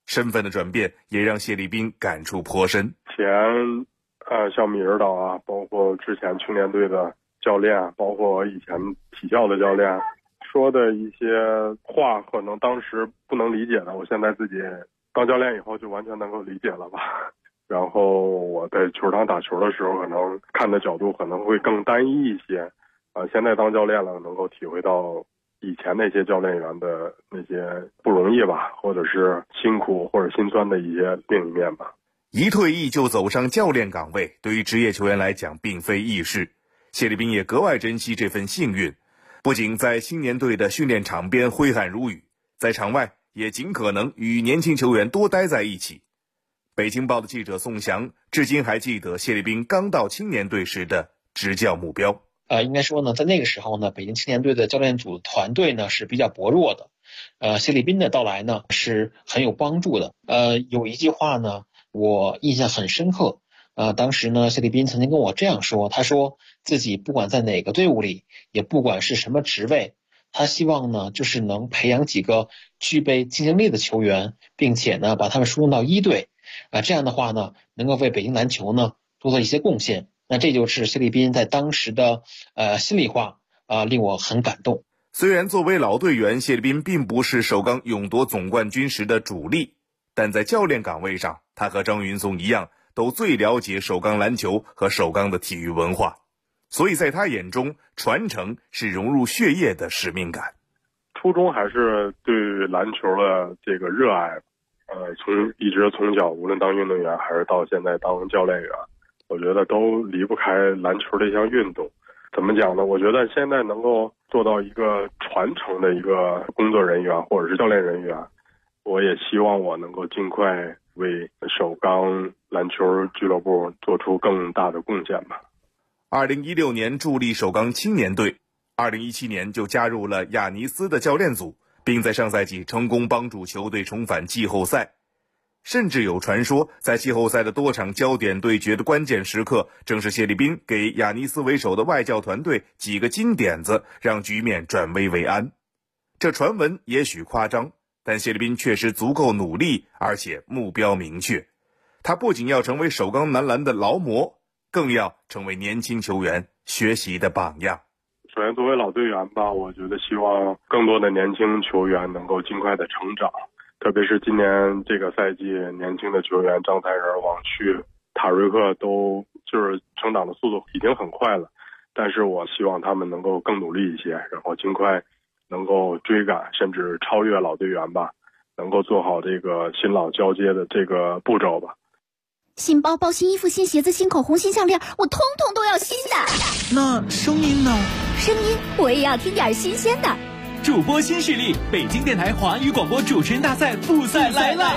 身份的转变也让谢立斌感触颇深。 像米尔岛啊，包括之前青年队的教练，包括我以前体校的教练说的一些话，可能当时不能理解的，我现在自己当教练以后就完全能够理解了吧。然后我在球场打球的时候，可能看的角度可能会更单一一些，现在当教练了，能够体会到以前那些教练员的那些不容易吧，或者是辛苦或者心酸的一些另一面吧。 一退役就走上教练岗位，对于职业球员来讲并非易事。谢立斌也格外珍惜这份幸运，不仅在青年队的训练场边挥汗如雨，在场外也尽可能与年轻球员多待在一起。北京报的记者宋翔至今还记得谢立斌刚到青年队时的执教目标。 应该说呢，在那个时候呢，北京青年队的教练组团队呢是比较薄弱的。谢立斌的到来呢是很有帮助的。有一句话呢我印象很深刻。当时呢谢立斌曾经跟我这样说，他说自己不管在哪个队伍里，也不管是什么职位，他希望呢就是能培养几个具备竞争力的球员，并且呢把他们输送到一队。这样的话呢能够为北京篮球呢多做一些贡献。那这就是谢立斌在当时的心里话，令我很感动。 虽然作为老队员，谢立斌并不是首钢勇夺总冠军时的主力，但在教练岗位上，他和张云松一样，都最了解首钢篮球和首钢的体育文化，所以在他眼中，传承是融入血液的使命感。 初衷还是对篮球的这个热爱，从小无论当运动员还是到现在当教练员，我觉得都离不开篮球这项运动。怎么讲呢？我觉得现在能够做到一个传承的一个工作人员或者是教练人员，我也希望我能够尽快为首钢篮球俱乐部做出更大的贡献吧。 2016年助力首钢青年队，2017年就加入了亚尼斯的教练组，并在上赛季成功帮助球队重返季后赛。甚至有传说，在季后赛的多场焦点对决的关键时刻，正是谢立斌给亚尼斯为首的外教团队几个金点子，让局面转危为安。这传闻也许夸张，但谢立斌确实足够努力，而且目标明确。他不仅要成为首钢男篮的劳模，更要成为年轻球员学习的榜样。 首先作为老队员吧，我觉得希望更多的年轻球员能够尽快的成长，特别是今年这个赛季，年轻的球员张泰仁、王旭、塔瑞克都就是成长的速度已经很快了，但是我希望他们能够更努力一些，然后尽快能够追赶甚至超越老队员吧，能够做好这个新老交接的这个步骤吧。 新包包、新衣服、新鞋子、新口红、新项链，我通通都要新的。 那声音呢？ 声音我也要听点新鲜的。 主播新势力，北京电台华语广播主持人大赛复赛来了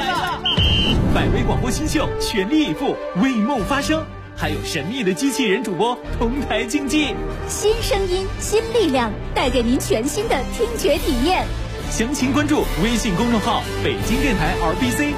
！100位广播新秀全力以赴，为梦发声，还有神秘的机器人主播同台竞技。 新声音，新力量，带给您全新的听觉体验。 详情关注微信公众号北京电台 RBC。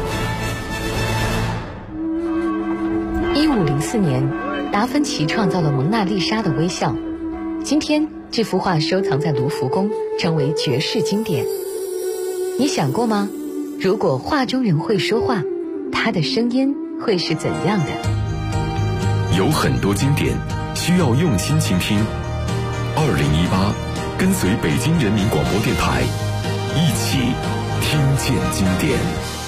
1504年，达芬奇创造了蒙娜丽莎的微笑。今天，这幅画收藏在卢浮宫，成为绝世经典。你想过吗？如果画中人会说话，他的声音会是怎样的？ 有很多经典需要用心倾听。2018，跟随北京人民广播电台，一起听见经典。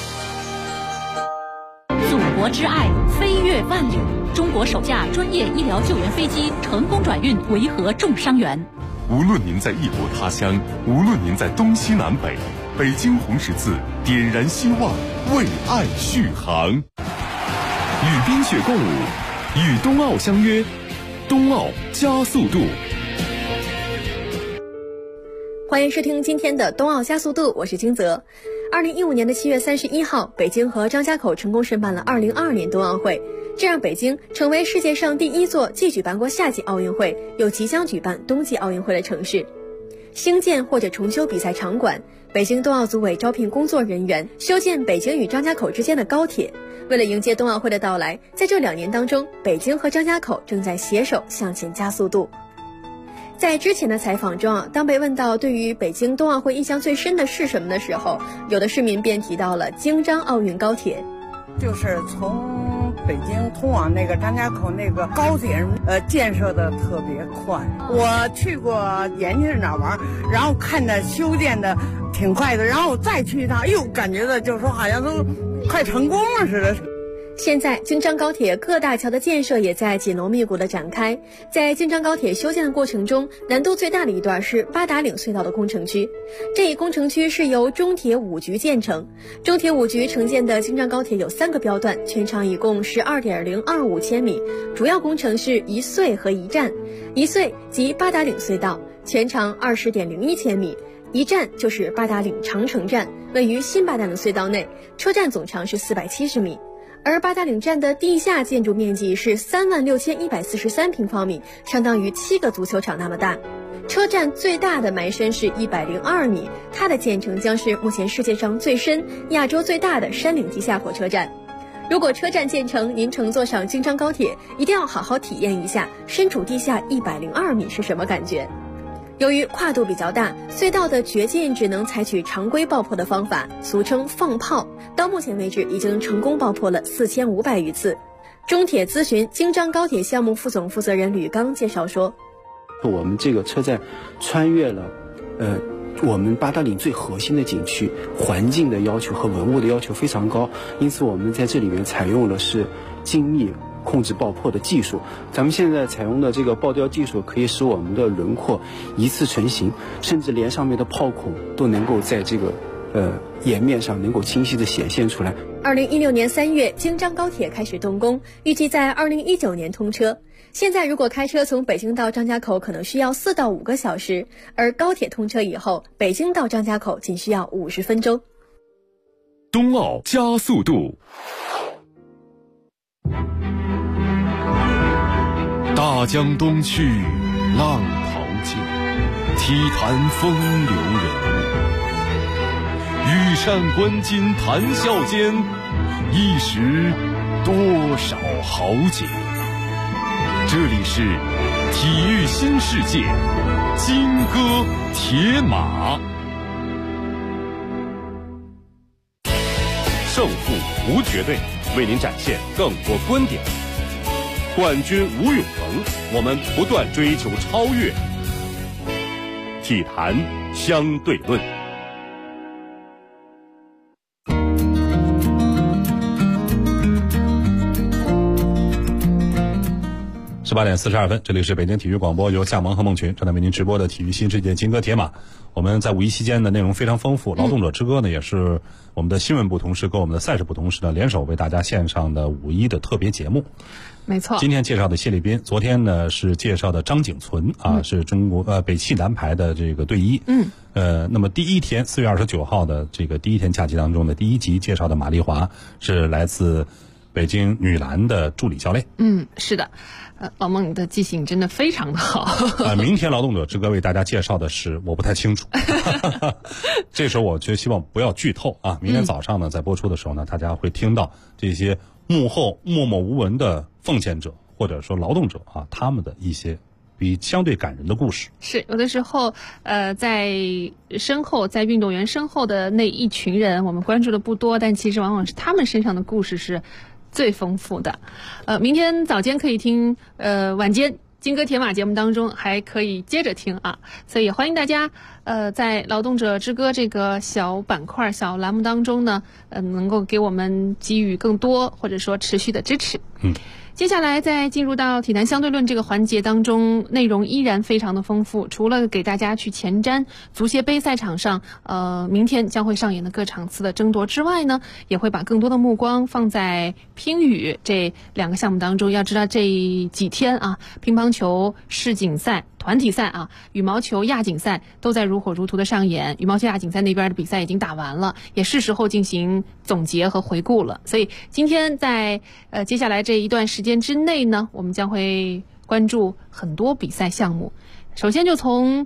祖国之爱飞越万里，中国首架专业医疗救援飞机成功转运维和重伤员。 无论您在异国他乡，无论您在东西南北，北京红十字点燃希望，为爱续航。与冰雪共舞，与冬奥相约，冬奥加速度。 欢迎收听今天的冬奥加速度，我是金泽。2015年的7月31号，北京和张家口成功申办了2022年冬奥会，这让北京成为世界上第一座既举办过夏季奥运会，又即将举办冬季奥运会的城市。兴建或者重修比赛场馆，北京冬奥组委招聘工作人员，修建北京与张家口之间的高铁。为了迎接冬奥会的到来，在这2年当中，北京和张家口正在携手向前加速度。 在之前的采访中啊，当被问到对于北京冬奥会印象最深的是什么的时候，有的市民便提到了京张奥运高铁。 就是从北京通往那个张家口那个高铁，建设的特别快。我去过延庆那玩，然后看着修建的挺快的，然后我再去一趟，哎呦，感觉的就是说好像都快成功了似的。 现在京张高铁各大桥的建设也在紧锣密鼓地展开。在京张高铁修建的过程中，难度最大的一段是八达岭隧道的工程区。这一工程区是由中铁五局建成。中铁五局承建的京张高铁有3个标段，全长一共12.025千米，主要工程是一隧和一站。一隧即八达岭隧道，全长20.01千米。一站就是八达岭长城站，位于新八达岭隧道内，车站总长是470米。而八达岭站的地下建筑面积是36143平方米，相当于7个足球场那么大。车站最大的埋深是102米，它的建成将是目前世界上最深、亚洲最大的山岭地下火车站。如果车站建成，您乘坐上京张高铁，一定要好好体验一下身处地下102米是什么感觉。由于跨度比较大，隧道的掘进只能采取常规爆破的方法，俗称放炮。到目前为止，已经成功爆破了4500余次。中铁咨询京张高铁项目副总负责人吕刚介绍说， 我们这个车站穿越了我们八达岭最核心的景区，环境的要求和文物的要求非常高，因此我们在这里面采用的是精密控制爆破的技术。咱们现在采用的这个爆雕技术可以使我们的轮廓一次成型，甚至连上面的炮孔都能够在这个岩面上能够清晰地显现出来。 2016年3月，京张高铁开始动工，预计在2019年通车。现在如果开车从北京到张家口可能需要4到5个小时，而高铁通车以后，北京到张家口仅需要50分钟。 冬奥加速度，大江东去，浪淘尽，体坛风流人物。羽扇纶巾谈笑间，一时多少豪杰。这里是体育新世界，金戈铁马。胜负无绝对，为您展现更多观点。冠军无永恒，我们不断追求超越。体坛相对论。 18点42分，这里是北京体育广播，由夏萌和孟群正在为您直播的体育新世界金戈铁马。我们在五一期间的内容非常丰富，劳动者之歌呢也是我们的新闻部同事跟我们的赛事部同事呢联手为大家献上的五一的特别节目。 没错， 今天介绍的谢立斌，昨天呢是介绍的张景存啊，是中国北汽男排的这个队医。那么第一天4月29号的这个第一天假期当中的第一集介绍的马丽华是来自北京女篮的助理教练。 是的。老孟，你的记性真的非常的好。 明天劳动者之歌为大家介绍的是我不太清楚，这时候我就希望不要剧透啊。明天早上呢，在播出的时候呢，大家会听到这些幕后默默无闻的奉献者或者说劳动者啊，他们的一些比相对感人的故事。 是有的时候，在身后，在运动员身后的那一群人，我们关注的不多，但其实往往是他们身上的故事是最丰富的。明天早间可以听，晚间金戈铁马节目当中还可以接着听啊，所以欢迎大家在劳动者之歌这个小板块小栏目当中呢，能够给我们给予更多或者说持续的支持。接下来在进入到体坛相对论这个环节当中，内容依然非常的丰富。除了给大家去前瞻足协杯赛场上明天将会上演的各场次的争夺之外呢，也会把更多的目光放在乒羽这2个项目当中。要知道这几天啊，乒乓球世锦赛团体赛啊，羽毛球亚锦赛都在如火如荼的上演。羽毛球亚锦赛那边的比赛已经打完了，也是时候进行总结和回顾了。所以今天在接下来这一段时间之内呢，我们将会关注很多比赛项目。首先就从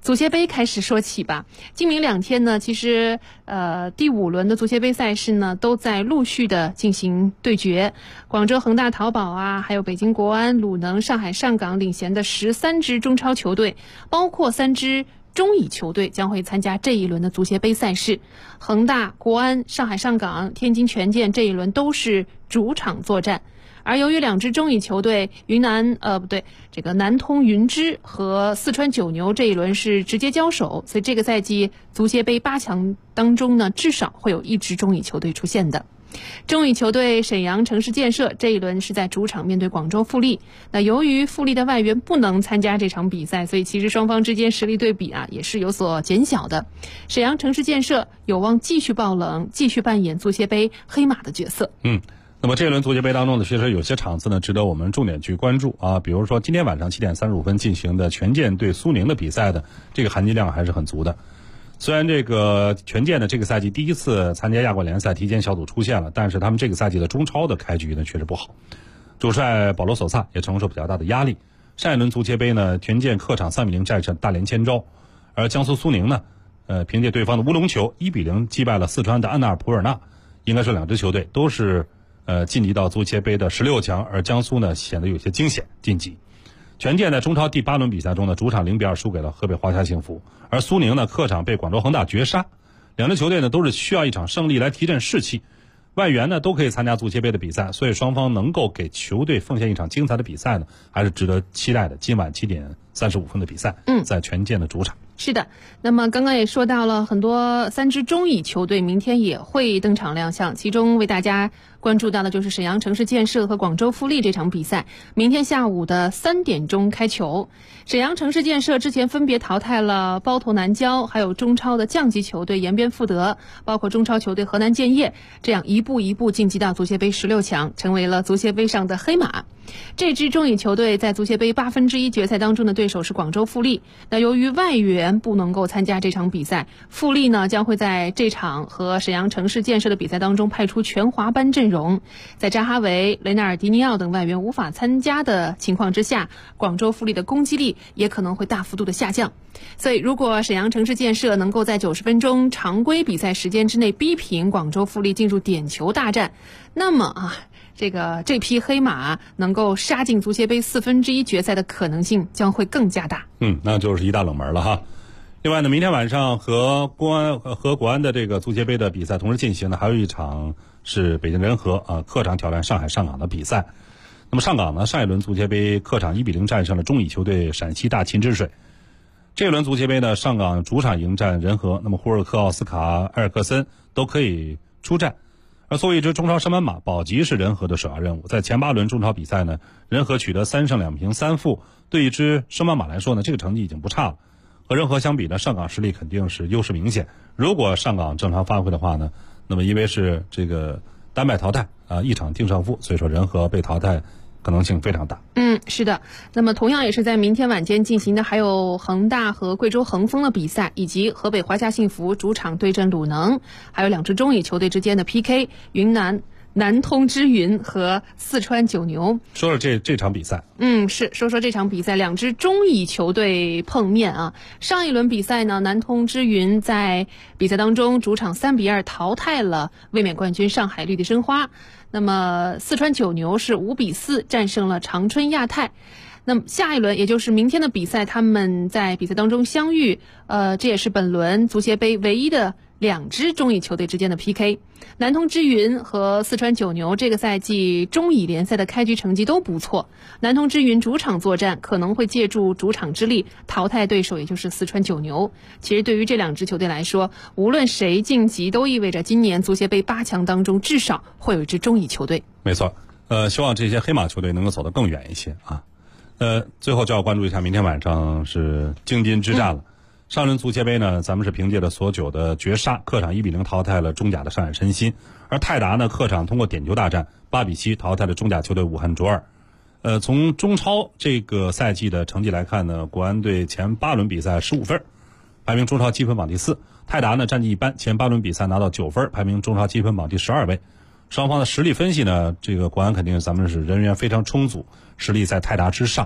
足协杯开始说起吧。今明2天呢，其实第5轮的足协杯赛事呢都在陆续的进行对决。广州恒大、淘宝啊，还有北京国安、鲁能、上海上港领衔的13支中超球队，包括3支中乙球队将会参加这一轮的足协杯赛事。恒大、国安、上海上港、天津权健这一轮都是主场作战。而由于2支中乙球队南通云芝和四川九牛这一轮是直接交手，所以这个赛季足协杯8强当中呢，至少会有1支中乙球队出现的。中乙球队沈阳城市建设这一轮是在主场面对广州富力。那由于富力的外援不能参加这场比赛，所以其实双方之间实力对比也是有所减小的。沈阳城市建设有望继续爆冷，继续扮演足协杯黑马的角色。 那么这一轮足协杯当中呢，其实有些场次呢值得我们重点去关注啊，比如说今天晚上7点35分进行的权健对苏宁的比赛的这个含金量还是很足的。虽然这个权健的这个赛季第一次参加亚冠联赛提前小组出线了，但是他们这个赛季的中超的开局呢确实不好，主帅保罗索萨也承受比较大的压力。上一轮足协杯呢，权健客场3-0战胜大连千招，而江苏苏宁呢，凭借对方的乌龙球1-0击败了四川的安纳尔普尔纳，应该说2支球队都是晋级到足协杯的16强，而江苏呢显得有些惊险晋级。权健在中超第8轮比赛中呢，主场0-2输给了河北华夏幸福，而苏宁呢客场被广州恒大绝杀。2支球队呢都是需要一场胜利来提振士气，外援呢都可以参加足协杯的比赛，所以双方能够给球队奉献一场精彩的比赛呢，还是值得期待的。今晚7点35分的比赛，在权健的主场。 是的，那么刚刚也说到了很多3支中乙球队明天也会登场亮相，其中为大家关注到的就是沈阳城市建设和广州富力这场比赛，明天下午的3点钟开球。沈阳城市建设之前分别淘汰了包头南郊，还有中超的降级球队延边富德，包括中超球队河南建业，这样一步一步晋级到足协杯16强，成为了足协杯上的黑马。这支中乙球队在足协杯1/8决赛当中的对手是广州富力。那由于外援不能够参加这场比赛，富力呢将会在这场和沈阳城市建设的比赛当中派出全华班阵容。在扎哈维、雷纳尔迪尼奥等外援无法参加的情况之下，广州富力的攻击力也可能会大幅度的下降。所以如果沈阳城市建设能够在90分钟常规比赛时间之内逼平广州富力进入点球大战，那么这匹黑马能够杀进足协杯1/4决赛的可能性将会更加大。 那就是一大冷门了哈。另外呢，明天晚上和国安的这个足协杯的比赛同时进行的还有一场是北京人和客场挑战上海上港的比赛。那么上港呢，上一轮足协杯客场1-0战胜了中乙球队陕西大秦之水。这一轮足协杯呢，上港主场迎战人和，那么胡尔克、奥斯卡、埃尔克森都可以出战。而作为一支中超升班马，保级是人和的首要任务。在前8轮中超比赛呢，人和取得3胜2平3负，对一支升班马来说呢，这个成绩已经不差了。和人和相比呢，上港实力肯定是优势明显。如果上港正常发挥的话呢，那么因为是这个单败淘汰一场定胜负，所以说人和被淘汰可能性非常大。 是的。那么同样也是在明天晚间进行的还有恒大和贵州恒丰的比赛，以及河北华夏幸福主场对阵鲁能，还有2支中乙球队之间的 PK， 云南南通之云和四川九牛。 说说这场比赛。 说说这场比赛，2支中乙球队碰面啊。上一轮比赛呢，南通之云在比赛当中主场3-2淘汰了卫冕冠军上海绿地申花。那么四川九牛是5-4战胜了长春亚泰。那么下一轮也就是明天的比赛，他们在比赛当中相遇，这也是本轮足协杯唯一的2支中乙球队之间的 PK。 南通之云和四川九牛这个赛季中乙联赛的开局成绩都不错，南通之云主场作战可能会借助主场之力淘汰对手，也就是四川九牛。其实对于这2支球队来说，无论谁晋级都意味着今年足协杯8强当中至少会有一支中乙球队。 没错，希望这些黑马球队能够走得更远一些啊。最后就要关注一下明天晚上是京津之战了。上轮足协杯呢，咱们是凭借着索久的绝杀，客场1-0淘汰了中甲的上海申鑫，而泰达呢，客场通过点球大战8-7淘汰了中甲球队武汉卓尔。从中超这个赛季的成绩来看呢，国安队前8轮比赛15分，排名中超积分榜第4；泰达呢战绩一般，前8轮比赛拿到9分，排名中超积分榜第12位。双方的实力分析呢，这个国安肯定咱们是人员非常充足，实力在泰达之上。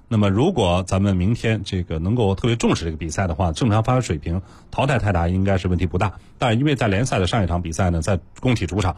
那么如果咱们明天这个能够特别重视这个比赛的话，正常发挥水平淘汰泰达应该是问题不大。但因为在联赛的上一场比赛呢，在工体主场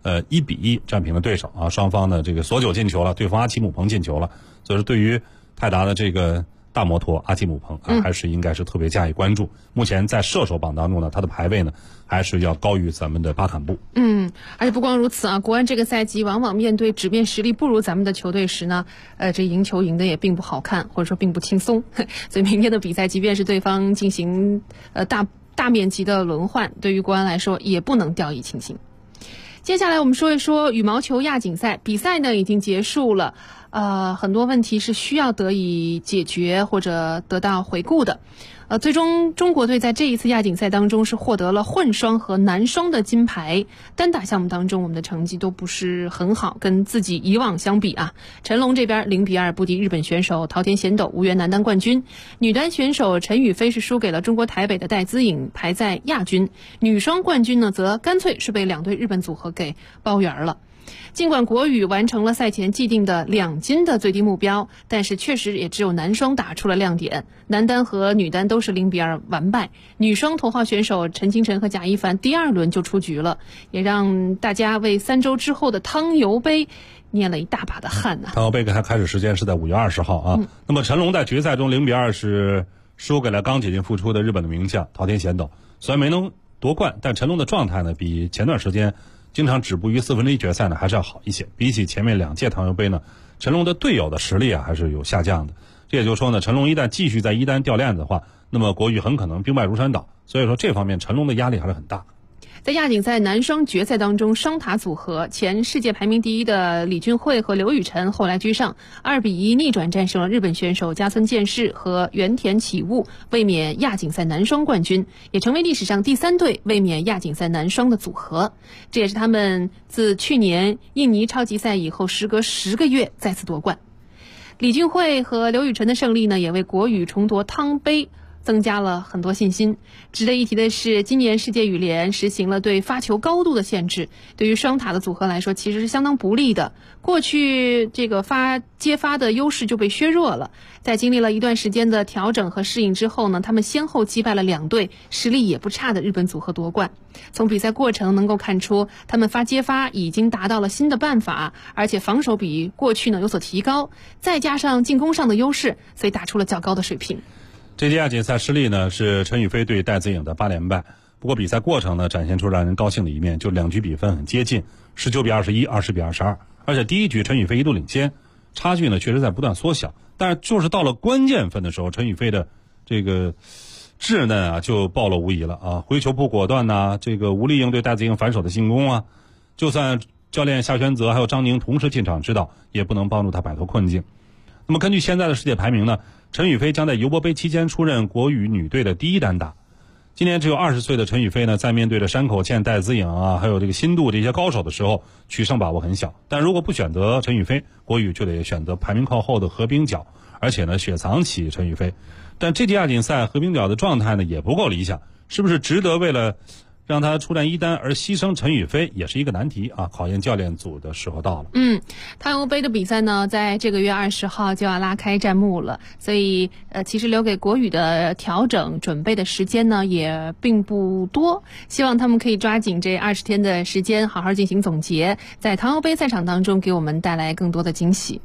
1-1战平了对手啊，双方呢这个索九进球了，对方阿奇姆彭进球了，所以说对于泰达的这个大摩托阿奇姆彭还是应该是特别加以关注。目前在射手榜当中呢，他的排位呢还是要高于咱们的巴坎布。 而且不光如此啊，国安这个赛季往往面对纸面实力不如咱们的球队时呢，这赢球赢的也并不好看，或者说并不轻松。所以明天的比赛，即便是对方进行大面积的轮换，对于国安来说也不能掉以轻心。接下来我们说一说羽毛球亚锦赛，比赛呢已经结束了，很多问题是需要得以解决或者得到回顾的。最终中国队在这一次亚锦赛当中是获得了混双和男双的金牌，单打项目当中我们的成绩都不是很好，跟自己以往相比啊，陈龙这边0-2不敌日本选手桃田贤斗，无缘男单冠军。女单选手陈雨菲是输给了中国台北的戴资颖，排在亚军。女双冠军呢则干脆是被两队日本组合给包圆了。尽管国羽完成了赛前既定的2金的最低目标，但是确实也只有男双打出了亮点，男单和女单都是0-2完败。女双头号选手陈清晨和贾一凡第2轮就出局了，也让大家为3周之后的汤尤杯捏了一大把的汗呢。 汤尤杯开始时间是在5月20号啊。那么陈龙在决赛中0-2是输给了刚解禁复出的日本的名将桃田贤斗，虽然没能夺冠，但陈龙的状态呢比前段时间经常止步于1/4决赛呢还是要好一些。比起前面2届汤尤杯呢，陈龙的队友的实力还是有下降的。这也就是说呢，陈龙一旦继续在一单掉链子的话，那么国羽很可能兵败如山倒。所以说这方面陈龙的压力还是很大。 在亚锦赛男双决赛当中，双塔组合前世界排名第1的李俊慧和刘雨辰后来居上，2-1逆转战胜了日本选手加村健士和原田启悟，卫冕亚锦赛男双冠军，也成为历史上第3对卫冕亚锦赛男双的组合。这也是他们自去年印尼超级赛以后时隔10个月再次夺冠。李俊慧和刘雨辰的胜利呢，也为国羽重夺汤杯增加了很多信心。值得一提的是，今年世界羽联实行了对发球高度的限制，对于双塔的组合来说其实是相当不利的。过去这个接发的优势就被削弱了，在经历了一段时间的调整和适应之后呢，他们先后击败了2队实力也不差的日本组合夺冠。从比赛过程能够看出，他们接发已经达到了新的办法，而且防守比过去呢有所提高，再加上进攻上的优势，所以打出了较高的水平。 这届亚锦赛失利呢是陈雨菲对戴资颖的8连败，不过比赛过程呢展现出让人高兴的一面，就2局比分很接近，19-21 20-22，而且第1局陈雨菲一度领先，差距呢确实在不断缩小，但是就是到了关键分的时候，陈雨菲的这个稚嫩啊就暴露无遗了啊，回球不果断呐，这个无力应对戴资颖反手的进攻啊，就算教练夏宣泽还有张宁同时进场指导，也不能帮助他摆脱困境。那么根据现在的世界排名呢，陈雨菲将在尤伯杯期间出任国羽女队的第1单打。今年只有20岁的陈雨菲呢，在面对着山口茜、戴资颖啊，还有这个新度这些高手的时候，取胜把握很小。但如果不选择陈雨菲，国羽就得选择排名靠后的何冰皎，而且呢雪藏起陈雨菲。但这届亚锦赛何冰皎的状态呢也不够理想，是不是值得为了让他出战1单而牺牲陈雨菲，也是一个难题啊！考验教练组的时候到了。 汤尤杯的比赛呢，在这个月20号就要拉开战幕了，所以其实留给国羽的调整准备的时间呢也并不多，希望他们可以抓紧这20天的时间，好好进行总结，在汤尤杯赛场当中给我们带来更多的惊喜。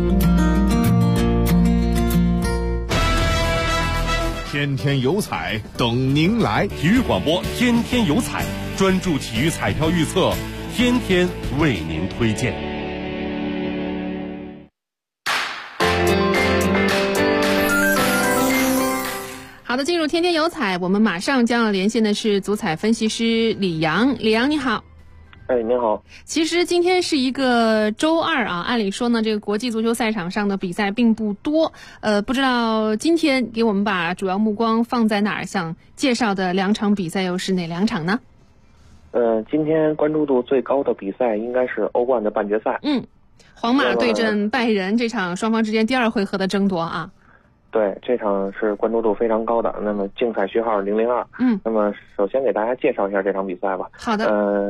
天天有彩等您来， 体育广播天天有彩，专注体育彩票预测，天天为您推荐。 好的，进入天天有彩，我们马上将要连线的是足彩分析师李阳。李阳你好。 您好。 其实今天是一个周二啊，按理说呢，这个国际足球赛场上的比赛并不多。不知道今天给我们把主要目光放在哪儿？想介绍的2场比赛又是哪2场呢？ 今天关注度最高的比赛应该是欧冠的半决赛。 皇马对阵拜仁，这场双方之间第2回合的争夺啊。 对，这场是关注度非常高的。那么竞彩序号002。那么首先给大家介绍一下这场比赛吧。 好的。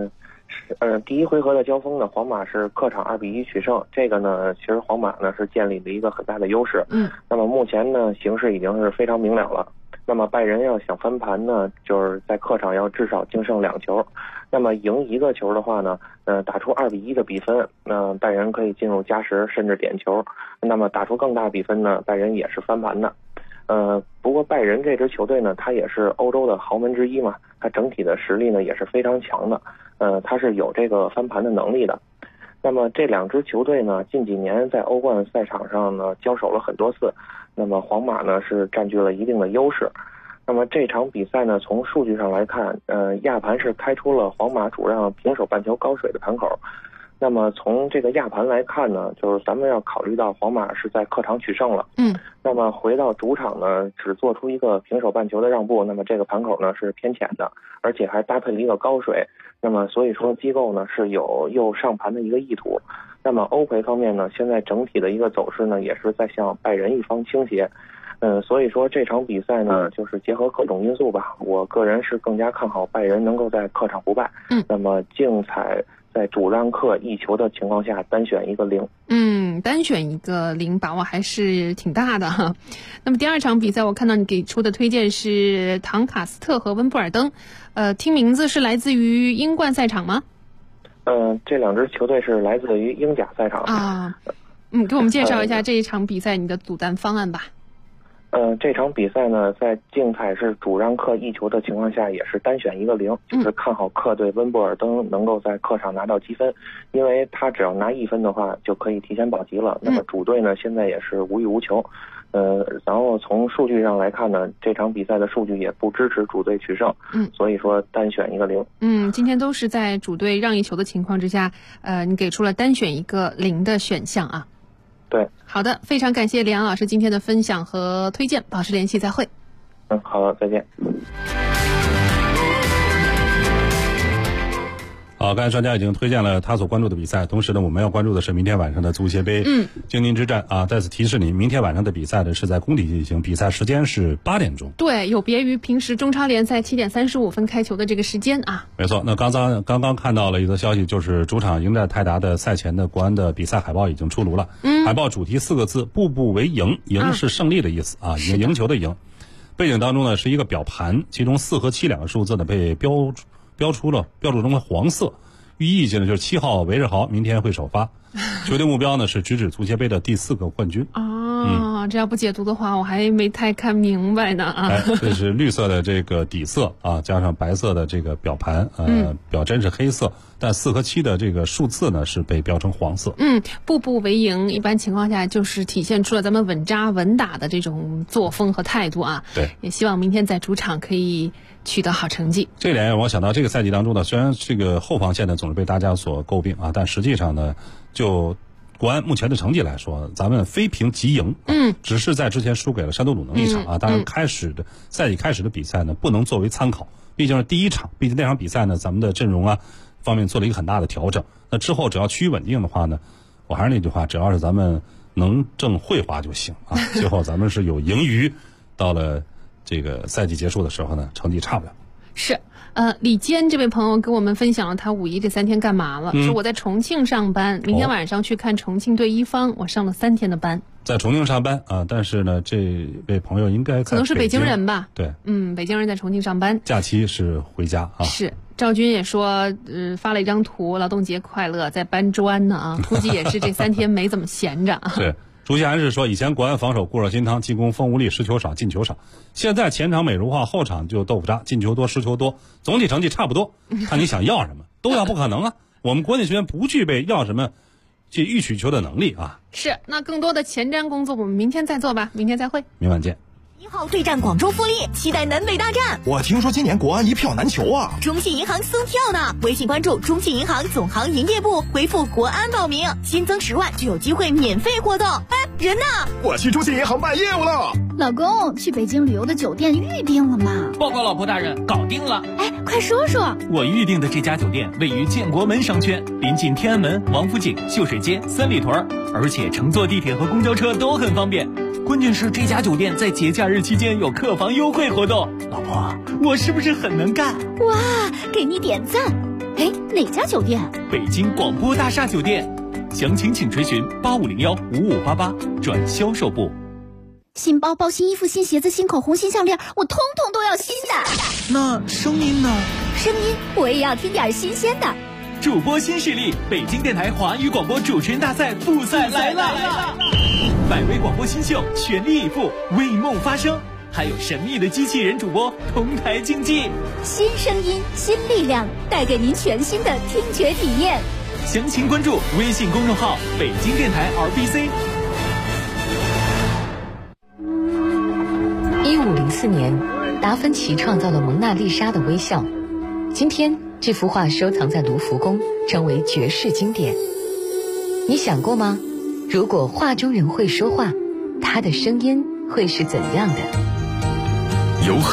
第一回合的交锋呢，皇马是客场2-1取胜，这个呢，其实皇马呢是建立了一个很大的优势。那么目前呢，形势已经是非常明了了。那么拜仁要想翻盘呢，就是在客场要至少净胜2球。那么赢1个球的话呢，打出2-1的比分，拜仁可以进入加时甚至点球。那么打出更大比分呢，拜仁也是翻盘的。不过拜仁这支球队呢，它也是欧洲的豪门之一嘛，它整体的实力呢也是非常强的，它是有这个翻盘的能力的。那么这2支球队呢，近几年在欧冠赛场上呢交手了很多次，那么皇马呢是占据了一定的优势。那么这场比赛呢，从数据上来看，亚盘是开出了皇马主让平手半球高水的盘口。那么从这个亚盘来看呢，就是咱们要考虑到皇马是在客场取胜了，那么回到主场呢，只做出一个平手半球的让步，那么这个盘口呢是偏浅的，而且还搭配了一个高水，那么所以说机构呢是有又上盘的一个意图。那么欧赔方面呢，现在整体的一个走势呢也是在向拜仁一方倾斜，所以说这场比赛呢，就是结合各种因素吧，我个人是更加看好拜仁能够在客场不败，那么竞彩在主让客1球的情况下单选一个0。 单选一个0，把握还是挺大的哈。那么第2场比赛，我看到你给出的推荐是唐卡斯特和温布尔登，听名字是来自于英冠赛场吗？ 这2支球队是来自于英甲赛场啊。给我们介绍一下这一场比赛你的组单方案吧。 这场比赛呢，在竞彩是主让客1球的情况下，也是单选一个0，就是看好客队温布尔登能够在客场拿到积分，因为他只要拿1分的话，就可以提前保级了。那么主队呢，现在也是无欲无求。然后从数据上来看呢，这场比赛的数据也不支持主队取胜，所以说单选一个0。 今天都是在主队让1球的情况之下，你给出了单选一个0的选项啊。 对， 好的，非常感谢李阳老师今天的分享和推荐，保持联系，再会。 好的，再见。 好，刚才专家已经推荐了他所关注的比赛，同时呢，我们要关注的是明天晚上的足协杯京津之战啊。再次提示您，明天晚上的比赛呢是在工体进行，比赛时间是8点钟。 对，有别于平时中超联赛7点35分开球的这个时间啊。 没错，那刚刚看到了一则消息，就是主场迎战泰达的赛前的国安的比赛海报已经出炉了。海报主题4个字：步步为赢，赢是胜利的意思啊，赢球的赢。背景当中呢是一个表盘，其中4和72个数字呢被标注成了黄色，寓意呢就是7号韦世豪明天会首发，球队目标呢是直指足协杯的第4个冠军。 这要不解读的话，我还没太看明白呢啊。 这是绿色的这个底色啊，加上白色的这个表盘，表针是黑色，但4和7的这个数字呢是被标成黄色。 步步为营，一般情况下就是体现出了咱们稳扎稳打的这种作风和态度啊。 对， 也希望明天在主场可以取得好成绩。 这点让我想到这个赛季当中呢，虽然这个后防线呢总是被大家所诟病啊，但实际上呢，就国安目前的成绩来说，咱们非平即赢，只是在之前输给了山东鲁能一场啊。当然，赛季开始的比赛呢，不能作为参考，毕竟是第一场，毕竟那场比赛呢，咱们的阵容啊方面做了一个很大的调整。那之后只要趋于稳定的话呢，我还是那句话，只要是咱们能挣会花就行啊。最后咱们是有盈余，到了这个赛季结束的时候呢，成绩差不了。 是。李坚这位朋友跟我们分享了他5一这3天干嘛了，说我在重庆上班，明天晚上去看重庆对一方，我上了3天的班。在重庆上班啊，但是呢，这位朋友应该可能是北京人吧？ 对， 北京人在重庆上班， 假期是回家啊。 是赵军也说，发了一张图，劳动节快乐，在搬砖呢啊，估计也是这3天没怎么闲着啊。 对。主席还是说，以前国安防守固若金汤，进攻风无力，失球少，进球少。现在前场美如画，后场就豆腐渣，进球多，失球多，总体成绩差不多。看你想要什么，都要不可能啊！我们国内球员不具备要什么这欲取球的能力啊。 是，那更多的前瞻工作我们明天再做吧，明天再会， 明晚见。 1号对战广州富力，期待南北大战。 我听说今年国安一票难求啊！ 中信银行送票呢，微信关注中信银行总行营业部，回复国安报名，新增10万就有机会免费获赠。人呢？ 我去中信银行办业务了。 老公，去北京旅游的酒店预定了吗？ 报告老婆大人，搞定了。 快说说。 我预定的这家酒店位于建国门商圈，临近天安门、王府井、秀水街、三里屯，而且乘坐地铁和公交车都很方便。关键是这家酒店在节假日期间有客房优惠活动。老婆，我是不是很能干？ 哇，给你点赞。 哎，哪家酒店？ 北京广播大厦酒店，详情请垂询8501-5588转销售部。 新包包、新衣服、新鞋子、新口红、新项链，我通通都要新的。 那声音呢？ 声音我也要听点新鲜的。 主播新势力，北京电台华语广播主持人大赛复赛来了！100位广播新秀全力以赴，为梦发声。还有神秘的机器人主播同台竞技， 新声音新力量，带给您全新的听觉体验。 详情关注微信公众号北京电台 RBC。 1504年，达芬奇创造了蒙娜丽莎的微笑。今天这幅画收藏在卢浮宫，成为绝世经典。你想过吗？如果画中人会说话，他的声音会是怎样的？ 有